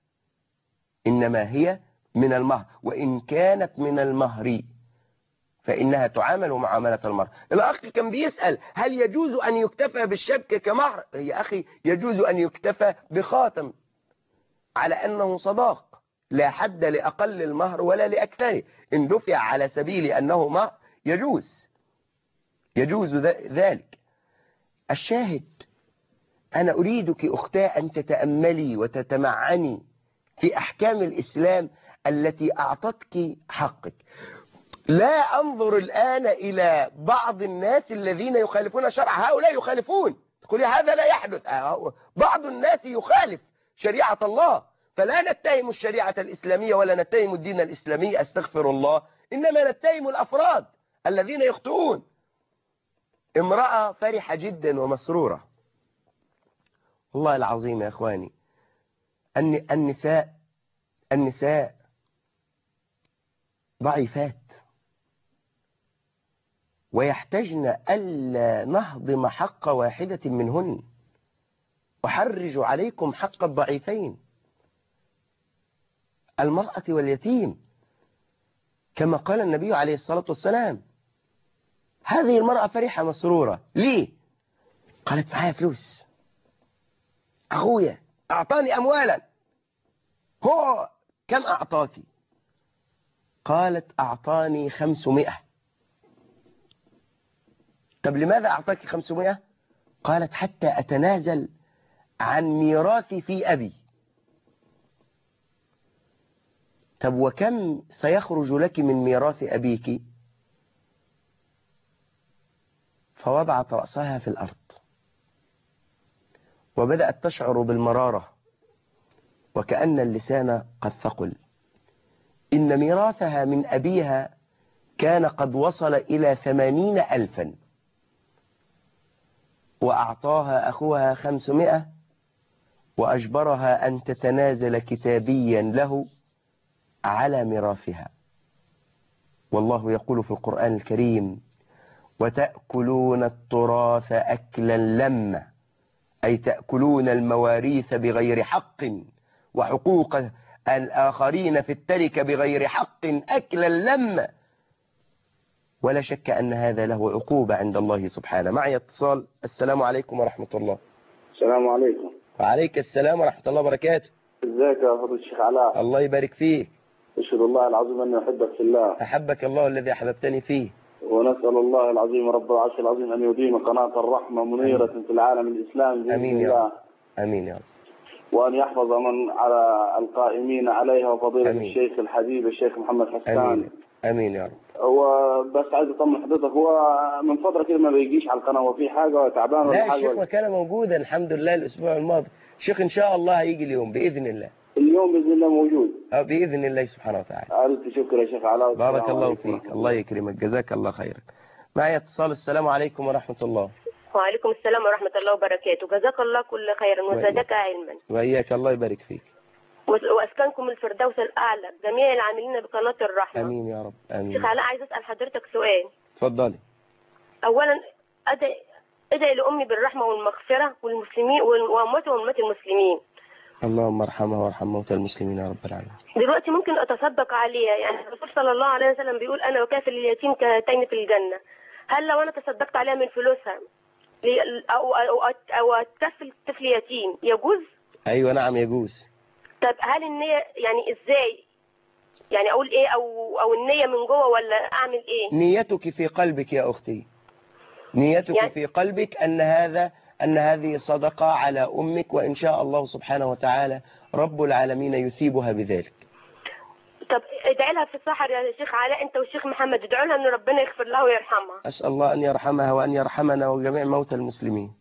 إنما هي من المهر، وإن كانت من المهر فإنها تعامل معاملة المهر. الأخ كان بيسأل هل يجوز أن يكتفى بالشبكة كمهر؟ يا أخي يجوز أن يكتفى بخاتم على أنه صداق، لا حد لأقل المهر ولا لأكثره، إن دفع على سبيل أنه مهر يجوز يجوز ذلك. الشاهد، أنا أريدك أختاه أن تتأملي وتتمعني في أحكام الإسلام التي أعطتك حقك. لا أنظر الآن إلى بعض الناس الذين يخالفون شرع، هؤلاء يخالفون، تقولي هذا لا يحدث، بعض الناس يخالف شريعة الله، فلا نتهم الشريعة الإسلامية ولا نتهم الدين الإسلامي، أستغفر الله، إنما نتهم الأفراد الذين يخطئون. امرأة فرحة جدا ومسرورة، والله العظيم يا أخواني، أن النساء النساء ضعيفات، ويحتاجن ألا نهضم حق واحدة منهن، أحرج عليكم حق الضعيفين، المرأة واليتيم، كما قال النبي عليه الصلاة والسلام. هذه المرأة فرحة مسرورة، ليه؟ قالت معايا فلوس، أخويا أعطاني أموالا. هو كم أعطاك؟ قالت أعطاني خمسمائة. طب لماذا أعطاك خمسمائة؟ قالت حتى أتنازل عن ميراثي في أبي. طب وكم سيخرج لك من ميراث أبيك؟ فوضعت رأسها في الأرض وبدأت تشعر بالمرارة، وكأن اللسان قد ثقل. إن ميراثها من أبيها كان قد وصل إلى ثمانين ألفا، وأعطاها أخوها خمسمائة، وأجبرها أن تتنازل كتابيا له على ميراثها. والله يقول في القرآن الكريم: وتأكلون التراث أكلا لما، أي تأكلون المواريث بغير حق وحقوق الآخرين في التركة بغير حق أكلا لما. ولا شك أن هذا له عقوبة عند الله سبحانه. معي اتصال. السلام عليكم ورحمة الله. السلام عليكم. وعليك السلام ورحمة الله وبركاته. ازيك يا فضيلة الشيخ علاء؟ الله يبارك فيك. أشهد الله العظيم أني أحبك في الله. أحبك الله الذي أحببتني فيه. ونسأل الله العظيم رب العرش العظيم أن يديم قناة الرحمة منيرة أمين. في العالم الإسلامي بإذن أمين الله. يا رب. أمين يا رب. وأن يحفظ من على القائمين عليها، وفضيلة أمين. الشيخ الحبيب الشيخ محمد حسان. أمين. امين يا رب. وبس عايز اطمن حضرتك، هو من فتره كده ما بيجيش على القناه، وفي حاجه تعبان ولا لا حاجه؟ الشيخ ما كان موجودا الحمد لله الاسبوع الماضي. الشيخ ان شاء الله هيجي اليوم باذن الله. اليوم باذن الله موجود. اه باذن الله سبحانه وتعالى. الف شكر يا شيخ علاء. بارك الله فيك، الله يكرمك، جزاك الله خيرا. معي اتصال. السلام عليكم ورحمه الله. وعليكم السلام ورحمة الله وبركاته. جزاك الله كل خير وزادك علما. وإياك، الله يبارك فيك. وأسكنكم الفردوس الأعلى جميع العاملين بقناة الرحمة. امين يا رب. امين. شيخ علاء عايز أسأل حضرتك سؤال. اتفضلي. أولا أدعي أدعي لأمي بالرحمة والمغفرة والمسلمين وأمواتي وأموات المسلمين. اللهم ارحمها وارحم موتى المسلمين يا رب العالمين. دلوقتي ممكن أتصدق عليها، يعني الرسول صلى الله عليه وسلم بيقول أنا وكافل اليتيم كهاتين في الجنة. هل لو أنا تصدقت عليها من فلوسها أو أو أو أتكفل طفل يتيم يجوز؟ أيوة نعم يجوز. طب هل النية يعني إزاي؟ يعني أقول إيه أو أو النية من جوه ولا أعمل إيه؟ نيتك في قلبك يا أختي، نيتك يعني في قلبك أن هذا أن هذه صدقة على أمك، وإن شاء الله سبحانه وتعالى رب العالمين يثيبها بذلك. طب ادعي لها في السحر يا شيخ علاء، أنت والشيخ محمد ادعوا لها أن ربنا يغفر لها ويرحمها. أسأل الله أن يرحمها وأن يرحمنا وجميع موتى المسلمين.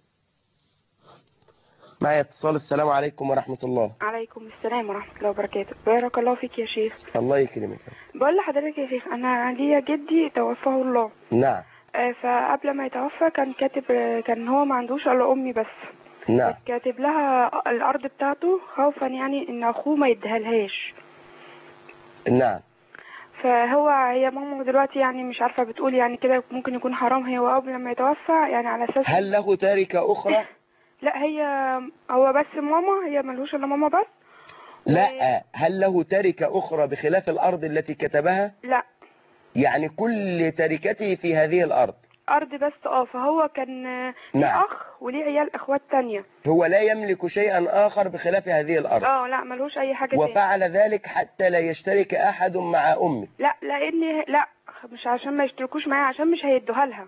معي اتصال. السلام عليكم ورحمة الله. عليكم السلام ورحمة الله وبركاته. بارك الله فيك يا شيخ. الله يكرمك. بقول لحضرتك يا شيخ، أنا ليا جدي توفاه الله. نعم. فقبل ما يتوفى كان كاتب، كان هو ما عندوش إلا أمي بس. نعم. كاتب لها الأرض بتاعته خوفا يعني إن أخوه ما يديهالهاش. نعم. فهو هي ماما دلوقتي يعني مش عارفة بتقول يعني كده ممكن يكون حرام هي وقبل ما يتوفى يعني على أساس. هل له تاركة أخرى؟ لا هي هو بس ماما، هي ملهوش إلا ماما بس. لا و... هل له تاركة أخرى بخلاف الأرض التي كتبها؟ لا. يعني كل تركته في هذه الأرض؟ أرض بس اه. فهو كان ليه أخ وليه عيال أخوات تانية. هو لا يملك شيئا آخر بخلاف هذه الأرض؟ اه لا ملهوش أي حاجة. وفعل تاني. ذلك حتى لا يشترك أحد مع أمه؟ لا لأن لا مش عشان ما يشتركوش معاه، عشان مش هيدوها لها.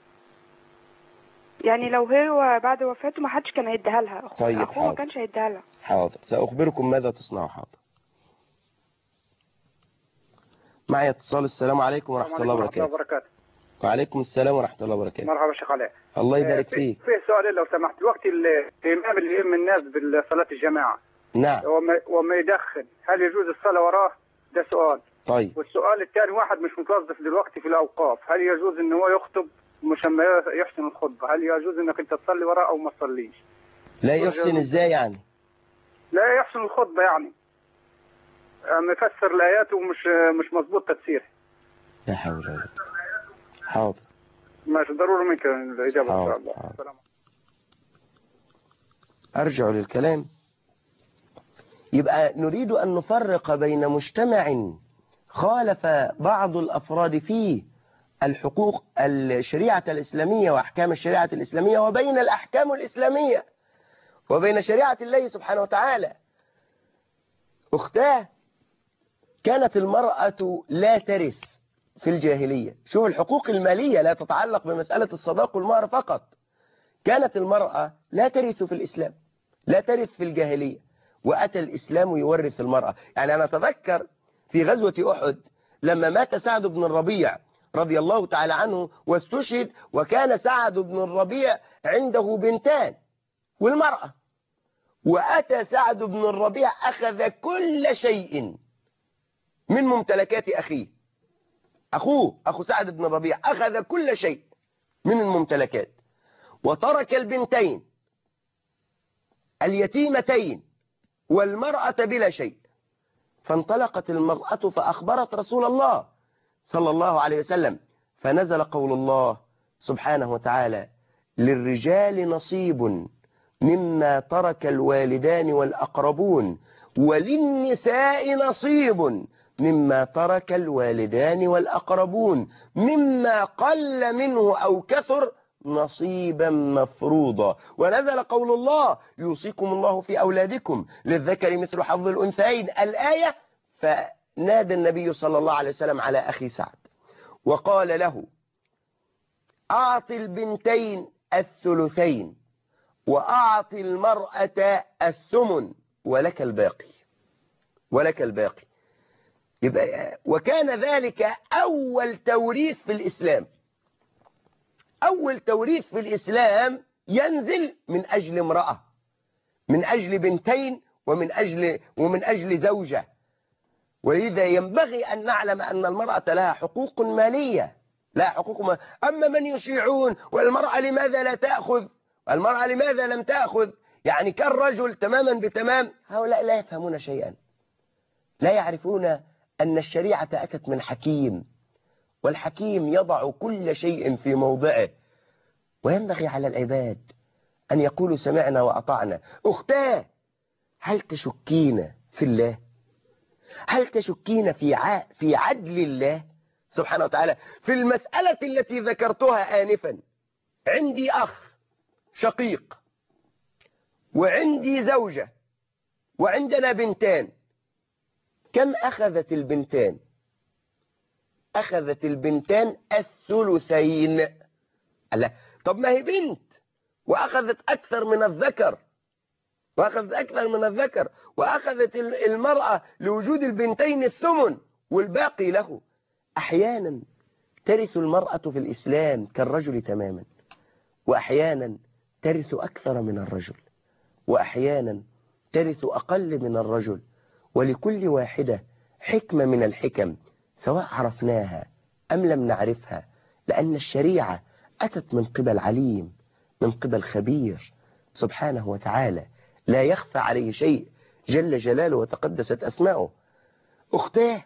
يعني لو هو بعد وفاته ما حدش كان هيديها لها. أخوه طيب أخوه ما كانش هيديها لها. حاضر، سأخبركم ماذا تصنعوا. حاضر. معي اتصال. السلام عليكم ورحمة الله وبركاته. وعليكم السلام ورحمة الله وبركاته. مرحبا شيخ علاء. الله يبارك فيك. في سؤال لو سمحت، وقت الإمام اللي يهم الناس بالصلاة الجماعة. نعم. وما, وما يدخن، هل يجوز الصلاة وراه؟ ده سؤال. طيب. والسؤال الثاني، واحد مش متوظف دلوقتي في الأوقاف، هل يجوز إن هو يخطب مش لما يحسن الخطبة؟ هل يجوز إنك أنت تصلي وراه أو ما تصليش؟ لا يحسن إزاي يعني؟ لا يحسن الخطبة يعني مفسر الآيات ومش مش مظبوط تفسيره. لا حول ولا قوة. حاضر. ماشي، ضروري منك الإجابة إن شاء الله. السلام. أرجع للكلام. يبقى نريد أن نفرق بين مجتمع خالف بعض الأفراد فيه الحقوق الشريعة الإسلامية وأحكام الشريعة الإسلامية، وبين الأحكام الإسلامية وبين شريعة الله سبحانه وتعالى. أختاه كانت المرأة لا ترث في الجاهلية. شوف الحقوق المالية لا تتعلق بمسألة الصداق والمهر فقط. كانت المرأة لا ترث في الإسلام، لا ترث في الجاهلية، وأتى الإسلام يورث المرأة. يعني أنا أتذكر في غزوة أحد لما مات سعد بن الربيع رضي الله تعالى عنه واستشهد، وكان سعد بن الربيع عنده بنتان والمرأة، وأتى سعد بن الربيع أخذ كل شيء من ممتلكات أخيه. أخوه أخو سعد بن الربيع أخذ كل شيء من الممتلكات، وترك البنتين اليتيمتين والمرأة بلا شيء. فانطلقت المرأة فأخبرت رسول الله صلى الله عليه وسلم، فنزل قول الله سبحانه وتعالى: للرجال نصيب مما ترك الوالدان والأقربون وللنساء نصيب مما ترك الوالدان والأقربون مما قل منه أو كثر نصيبا مفروضا. ونزل قول الله: يوصيكم الله في أولادكم للذكر مثل حظ الأنثيين، الآية. فنادى النبي صلى الله عليه وسلم على أخي سعد وقال له: أعطي البنتين الثلثين وأعطي المرأة الثمن ولك الباقي، ولك الباقي. يبقى وكان ذلك أول توريث في الإسلام. أول توريث في الإسلام ينزل من أجل امرأة، من أجل بنتين، ومن أجل ومن أجل زوجة. ولذا ينبغي أن نعلم أن المرأة لها حقوق مالية، لها حقوق مالية. أما من يشيعون والمرأة لماذا لا تأخذ، والمرأة لماذا لم تأخذ، يعني كالرجل تماما بتمام، هؤلاء لا يفهمون شيئا، لا يعرفون أن الشريعة أتت من حكيم، والحكيم يضع كل شيء في موضعه. وينبغي على العباد أن يقولوا سمعنا وأطعنا. أختاه، هل تشكين في الله؟ هل تشكين في ع... في عدل الله سبحانه وتعالى؟ في المسألة التي ذكرتها آنفا، عندي أخ شقيق، وعندي زوجة، وعندنا بنتان. كم أخذت البنتان؟ أخذت البنتان الثلثين. الله، طب ما هي بنت وأخذت أكثر من الذكر، وأخذت أكثر من الذكر، وأخذت المرأة لوجود البنتين الثمن والباقي له. أحيانا ترث المرأة في الإسلام كالرجل تماما، وأحيانا ترث أكثر من الرجل، وأحيانا ترث أقل من الرجل. ولكل واحدة حكمة من الحكم، سواء عرفناها أم لم نعرفها، لأن الشريعة أتت من قبل عليم، من قبل خبير سبحانه وتعالى، لا يخفى عليه شيء جل جلاله وتقدست أسماؤه. أختاه،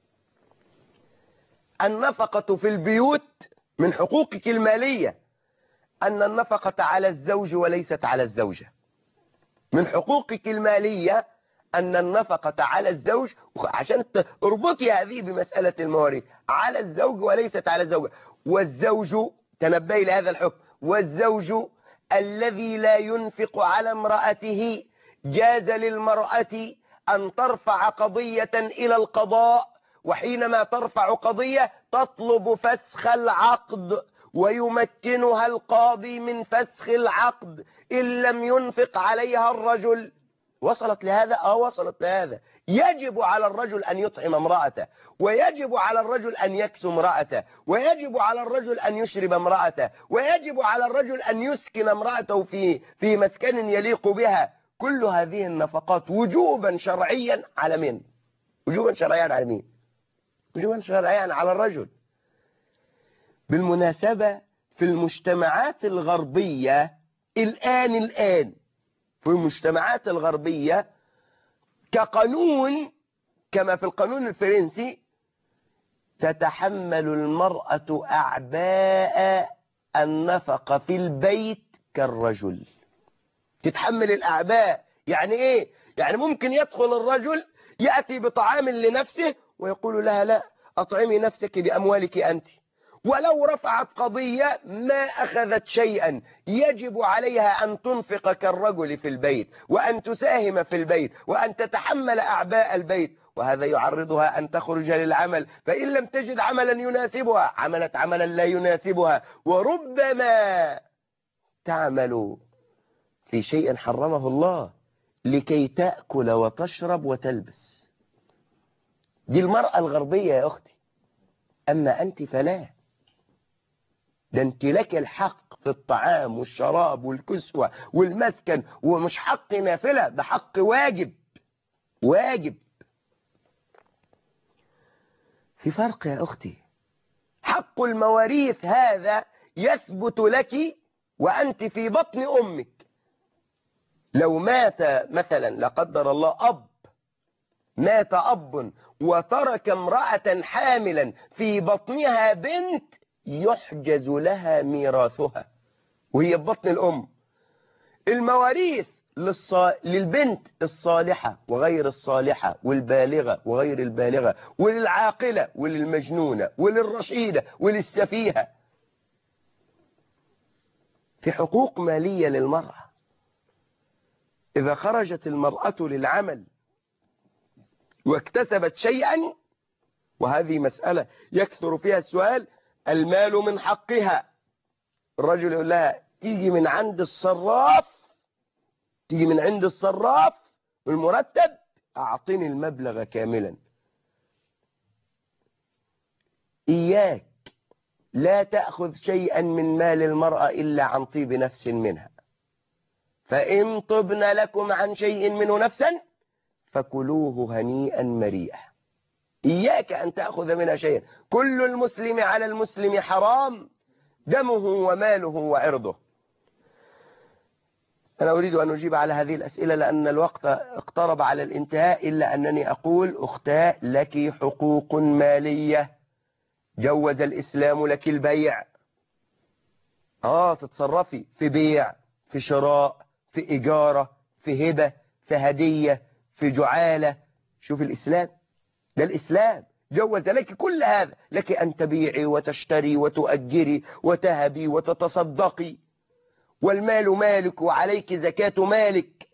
النفقة في البيوت من حقوقك المالية، أن النفقة على الزوج وليست على الزوجة. من حقوقك المالية أن النفقة على الزوج، عشان تربطي هذه بمسألة المواريث، على الزوج وليست على الزوجة. والزوج، تنبهي لهذا الحكم، والزوج الذي لا ينفق على امرأته جاز للمرأة أن ترفع قضية إلى القضاء، وحينما ترفع قضية تطلب فسخ العقد، ويمكنها القاضي من فسخ العقد إن لم ينفق عليها الرجل. وصلت لهذا؟ اه وصلت لهذا. يجب على الرجل أن يطعم امرأته، ويجب على الرجل أن يكسو امرأته، ويجب على الرجل أن يشرب امرأته، ويجب على الرجل أن يسكن امرأته في في مسكن يليق بها. كل هذه النفقات وجوبا شرعيا على من؟ وجوبا شرعيا على مين؟ وجوبا شرعيا على الرجل. بالمناسبة في المجتمعات الغربية الآن الآن في المجتمعات الغربية كقانون، كما في القانون الفرنسي، تتحمل المرأة أعباء النفقة في البيت كالرجل. تتحمل الأعباء. يعني إيه؟ يعني ممكن يدخل الرجل يأتي بطعام لنفسه ويقول لها لا، أطعمي نفسك بأموالك أنت. ولو رفعت قضية ما أخذت شيئا، يجب عليها أن تنفق كالرجل في البيت، وأن تساهم في البيت، وأن تتحمل أعباء البيت. وهذا يعرضها أن تخرج للعمل، فإن لم تجد عملا يناسبها عملت عملا لا يناسبها، وربما تعمل في شيء حرمه الله لكي تأكل وتشرب وتلبس. دي المرأة الغربية يا أختي. أما أنت فلا، ده أنت لك الحق في الطعام والشراب والكسوة والمسكن، ومش حق نافلة، ده حق واجب. واجب. في فرق يا أختي. حق المواريث هذا يثبت لك وأنت في بطن أمك. لو مات مثلا لا قدر الله أب، مات أب وترك امرأة حاملا في بطنها بنت، يحجز لها ميراثها وهي ببطن الأم. المواريث للص... للبنت الصالحة وغير الصالحة، والبالغة وغير البالغة، وللعاقلة وللمجنونة، وللرشيدة وللسفيهة. في حقوق مالية للمرأة. إذا خرجت المرأة للعمل واكتسبت شيئا، وهذه مسألة يكثر فيها السؤال، المال من حقها. الرجل يقول لها تيجي من عند الصراف، تيجي من عند الصراف والمرتب أعطيني المبلغ كاملا. إياك لا تأخذ شيئا من مال المرأة إلا عن طيب نفس منها، فإن طبن لكم عن شيء منه نفسا فكلوه هنيئا مريئا. إياك أن تأخذ منها شيئا. كل المسلم على المسلم حرام دمه وماله وعرضه. أنا أريد أن أجيب على هذه الأسئلة لأن الوقت اقترب على الانتهاء، إلا أنني أقول أختاه لك حقوق مالية، جوز الإسلام لك البيع. آه تتصرفي في بيع، في شراء، في إجارة، في هبة، في هدية، في جعالة. شوف الإسلام، ده الإسلام جوز لك كل هذا، لك أن تبيعي وتشتري وتؤجري وتهبي وتتصدقي، والمال مالك وعليك زكاة مالك.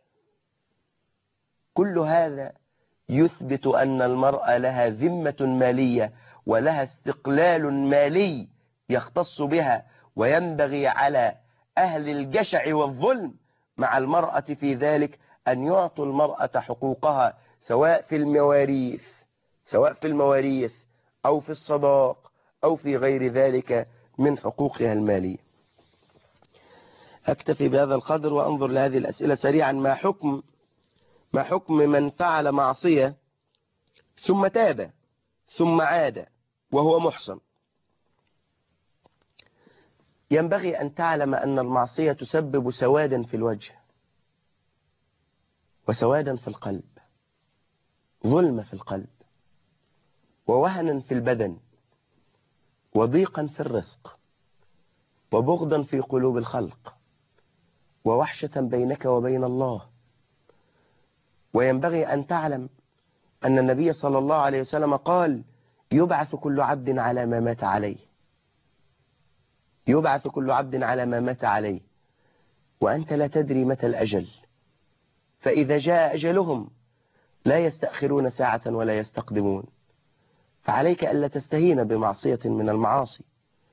كل هذا يثبت أن المرأة لها ذمة مالية ولها استقلال مالي يختص بها، وينبغي على أهل الجشع والظلم مع المرأة في ذلك أن يعطوا المرأة حقوقها، سواء في المواريث سواء في المواريث أو في الصداق أو في غير ذلك من حقوقها المالية. أكتفي بهذا القدر وأنظر لهذه الأسئلة سريعا. ما حكم ما حكم من فعل معصية ثم تاب ثم عاد وهو محصن؟ ينبغي أن تعلم أن المعصية تسبب سوادا في الوجه وسوادا في القلب، ظلم في القلب، ووهنا في البدن، وضيقا في الرزق، وبغضا في قلوب الخلق، ووحشة بينك وبين الله. وينبغي أن تعلم أن النبي صلى الله عليه وسلم قال: يبعث كل عبد على ما مات عليه، يبعث كل عبد على ما مات عليه، وأنت لا تدري متى الأجل، فإذا جاء أجلهم لا يستأخرون ساعة ولا يستقدمون. فعليك ألا تستهين بمعصية من المعاصي،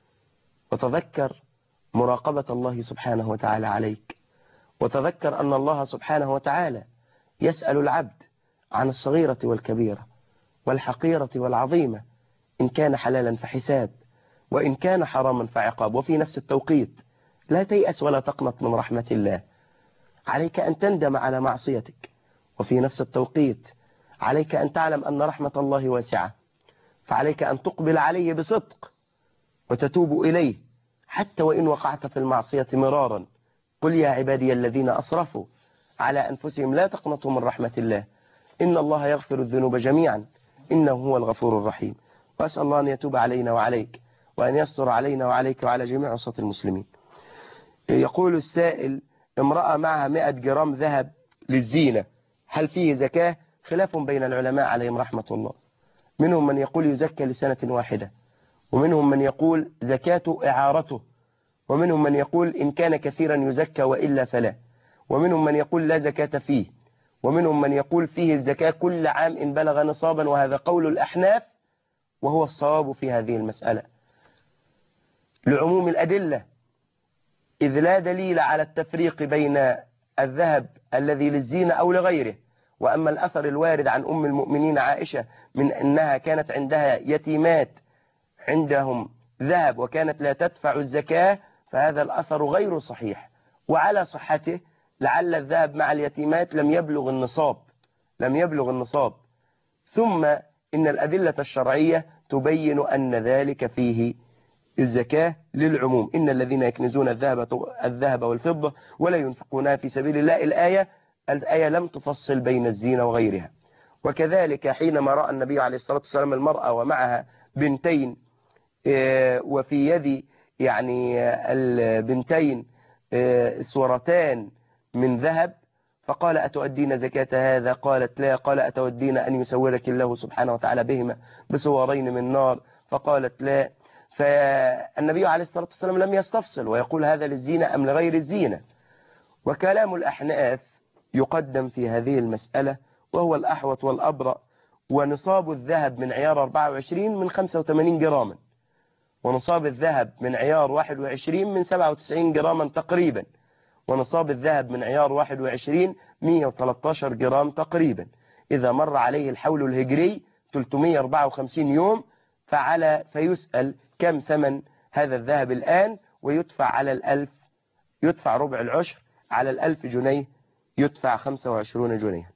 وتذكر مراقبة الله سبحانه وتعالى عليك، وتذكر أن الله سبحانه وتعالى يسأل العبد عن الصغيرة والكبيرة والحقيرة والعظيمة، إن كان حلالا فحساب، وإن كان حراما فعقاب. وفي نفس التوقيت لا تيأس ولا تقنط من رحمة الله، عليك أن تندم على معصيتك، وفي نفس التوقيت عليك أن تعلم أن رحمة الله واسعة، فعليك أن تقبل عليه بصدق وتتوب إليه حتى وإن وقعت في المعصية مرارا. قل يا عبادي الذين أسرفوا على أنفسهم لا تقنطوا من رحمة الله، إن الله يغفر الذنوب جميعا إنه هو الغفور الرحيم. وأسأل الله أن يتوب علينا وعليك، وأن يستر علينا وعليك وعلى جميع عصاة المسلمين. يقول السائل: امرأة معها مئة جرام ذهب للزينة، هل فيه زكاة؟ خلاف بين العلماء عليهم رحمة الله، منهم من يقول يزكى لسنة واحدة، ومنهم من يقول زكاة إعارته، ومنهم من يقول إن كان كثيرا يزكى وإلا فلا، ومنهم من يقول لا زكاة فيه، ومنهم من يقول فيه الزكاة كل عام إن بلغ نصابا، وهذا قول الأحناف وهو الصواب في هذه المسألة لعموم الأدلة، إذ لا دليل على التفريق بين الذهب الذي للزينة أو لغيره. وأما الأثر الوارد عن أم المؤمنين عائشة من أنها كانت عندها يتيمات عندهم ذهب وكانت لا تدفع الزكاة، فهذا الأثر غير صحيح، وعلى صحته لعل الذهب مع اليتيمات لم يبلغ النصاب لم يبلغ النصاب ثم إن الأدلة الشرعية تبين أن ذلك فيه الزكاة للعموم. إن الذين يكنزون الذهب الذهب والفضة ولا ينفقونها في سبيل الله، الآية الآية لم تفصل بين الزينة وغيرها. وكذلك حينما رأى النبي عليه الصلاة والسلام المرأة ومعها بنتين، وفي يد يعني البنتين سورتان من ذهب، فقال: أتؤدين زكاة هذا؟ قالت: لا. قال: أتودين أن يسورك الله سبحانه وتعالى بهما بسورين من نار؟ فقالت: لا. فالنبي عليه الصلاة والسلام لم يستفصل ويقول هذا للزينة أم لغير الزينة. وكلام الأحناف يقدم في هذه المسألة، وهو الأحوط والأبرأ. ونصاب الذهب من عيار أربعة وعشرين من خمسة وثمانين جراما، ونصاب الذهب من عيار واحد وعشرين من سبعة وتسعين جراما تقريبا، ونصاب الذهب من عيار واحد وعشرين مئة وثلاثة عشر جرام تقريبا. إذا مر عليه الحول الهجري ثلاثمئة وأربعة وخمسين يوم فعلى فيسأل كم ثمن هذا الذهب الآن، ويدفع على الألف، يدفع ربع العشر، على الألف جنيه يدفع خمسة وعشرون جنيه.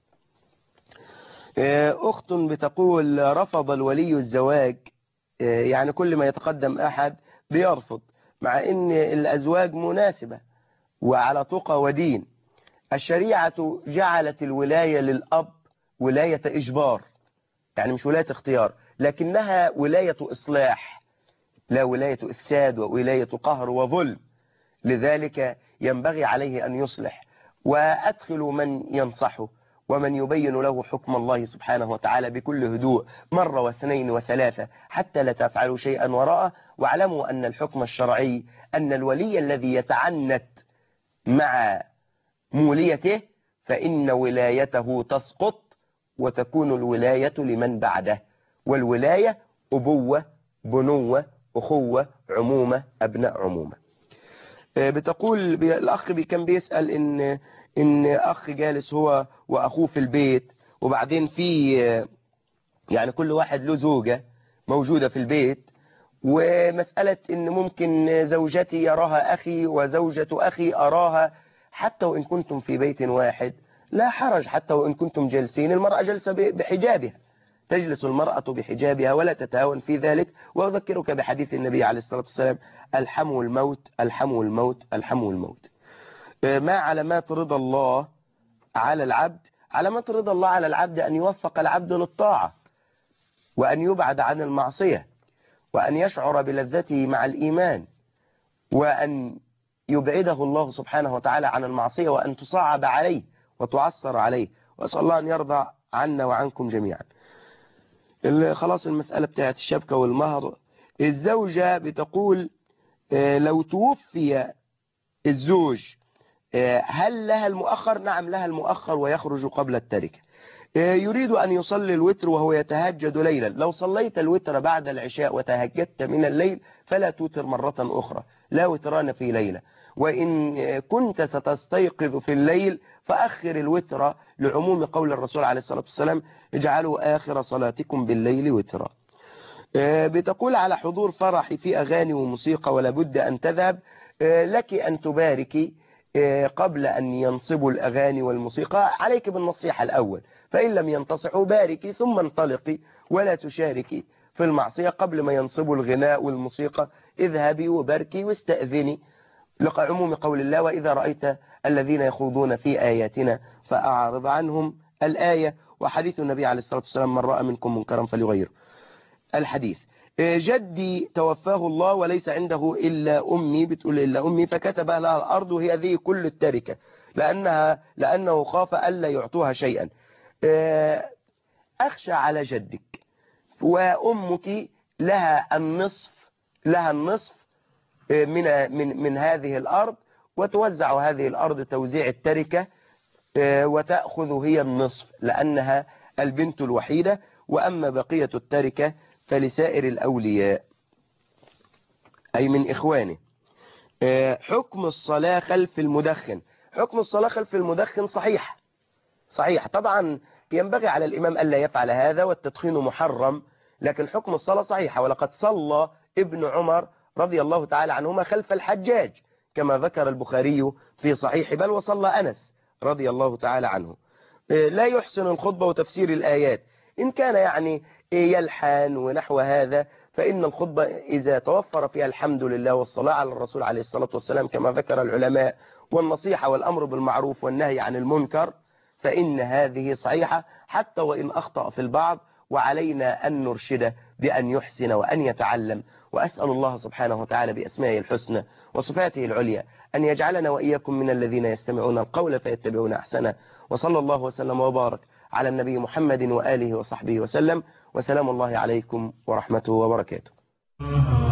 أخت بتقول رفض الولي الزواج، يعني كل ما يتقدم أحد بيرفض، مع أن الأزواج مناسبة وعلى تقى ودين. الشريعة جعلت الولاية للأب ولاية إجبار، يعني مش ولاية اختيار، لكنها ولاية إصلاح، لا ولاية إفساد وولاية قهر وظلم. لذلك ينبغي عليه أن يصلح، وأدخل من ينصحه ومن يبين له حكم الله سبحانه وتعالى بكل هدوء مرة واثنين وثلاثة، حتى لا تفعلوا شيئا وراءه. واعلموا أن الحكم الشرعي أن الولي الذي يتعنت مع موليته فإن ولايته تسقط وتكون الولاية لمن بعده. والولاية أبوة، بنوة، أخوة، عمومة، أبناء عمومة. بتقول الأخ كان بيسأل إن إن أخ جالس هو وأخوه في البيت، وبعدين في يعني كل واحد له زوجة موجودة في البيت، ومسألة إن ممكن زوجتي يراها أخي وزوجة أخي أراها، حتى وإن كنتم في بيت واحد لا حرج، حتى وإن كنتم جالسين المرأة جلسة بحجابها، تجلس المرأة بحجابها ولا تتهاون في ذلك. وأذكرك بحديث النبي عليه الصلاة والسلام: الحموا الموت، الحموا الموت، الحموا الموت. ما علامات رضا الله على العبد؟ علامات رضا الله على العبد أن يوفق العبد للطاعة، وأن يبعد عن المعصية، وأن يشعر بلذته مع الإيمان، وأن يبعده الله سبحانه وتعالى عن المعصية، وأن تصعب عليه وتعصر عليه. وأسأل الله أن يرضى عنا وعنكم جميعا. خلاص المسألة بتاعت الشبكة والمهر. الزوجة بتقول لو توفي الزوج هل لها المؤخر؟ نعم لها المؤخر، ويخرج قبل التركة. يريد أن يصلي الوتر وهو يتهجد ليلا. لو صليت الوتر بعد العشاء وتهجدت من الليل فلا توتر مرة أخرى، لا وتران في ليلة. وإن كنت ستستيقظ في الليل فأخر الوتر، لعموم قول الرسول عليه الصلاة والسلام: اجعلوا آخر صلاتكم بالليل وترا. بتقول على حضور فرحي في أغاني وموسيقى ولا بد أن تذهب، لك أن تباركي قبل أن ينصبوا الأغاني والموسيقى. عليك بالنصيحة الأول، فإن لم ينتصحوا باركي ثم انطلقي، ولا تشاركي في المعصية قبل ما ينصبوا الغناء والموسيقى. اذهبي وباركي واستأذني، لعموم قول الله: وإذا رأيت الذين يخوضون في آياتنا فأعرض عنهم، الآية. وحديث النبي عليه الصلاة والسلام: من رأى منكم منكرا فليغيره، الحديث. جدي توفاه الله وليس عنده إلا أمي، بتقول إلا أمي، فكتب لها الأرض وهي ذي كل التركة، لأنها لأنه خاف ألا يعطوها شيئا. أخشى على جدك، وأمك لها النصف، لها النصف من من من هذه الأرض، وتوزع هذه الأرض توزيع التركة، وتأخذ هي النصف لأنها البنت الوحيدة، وأما بقية التركة فلسائر الأولياء أي من إخوانه. حكم الصلاة خلف المدخن. حكم الصلاة خلف المدخن صحيح صحيح طبعا، ينبغي على الإمام ألا يفعل هذا، والتدخين محرم، لكن حكم الصلاة صحيحة. ولقد صلى ابن عمر رضي الله تعالى عنهما خلف الحجاج كما ذكر البخاري في صحيح، بل وصلى أنس رضي الله تعالى عنه. لا يحسن الخطبة وتفسير الآيات، إن كان يعني يلحن ونحو هذا، فإن الخطبة إذا توفر فيها الحمد لله والصلاة على الرسول عليه الصلاة والسلام كما ذكر العلماء، والنصيحة والأمر بالمعروف والنهي عن المنكر، فإن هذه صحيحة حتى وإن أخطأ في البعض، وعلينا أن نرشده بأن يحسن وأن يتعلم. وأسأل الله سبحانه وتعالى بأسمائه الحسنى وصفاته العليا أن يجعلنا وإياكم من الذين يستمعون القول فيتبعون أحسنه. وصلى الله وسلم وبارك على النبي محمد وآله وصحبه وسلم، وسلام الله عليكم ورحمته وبركاته.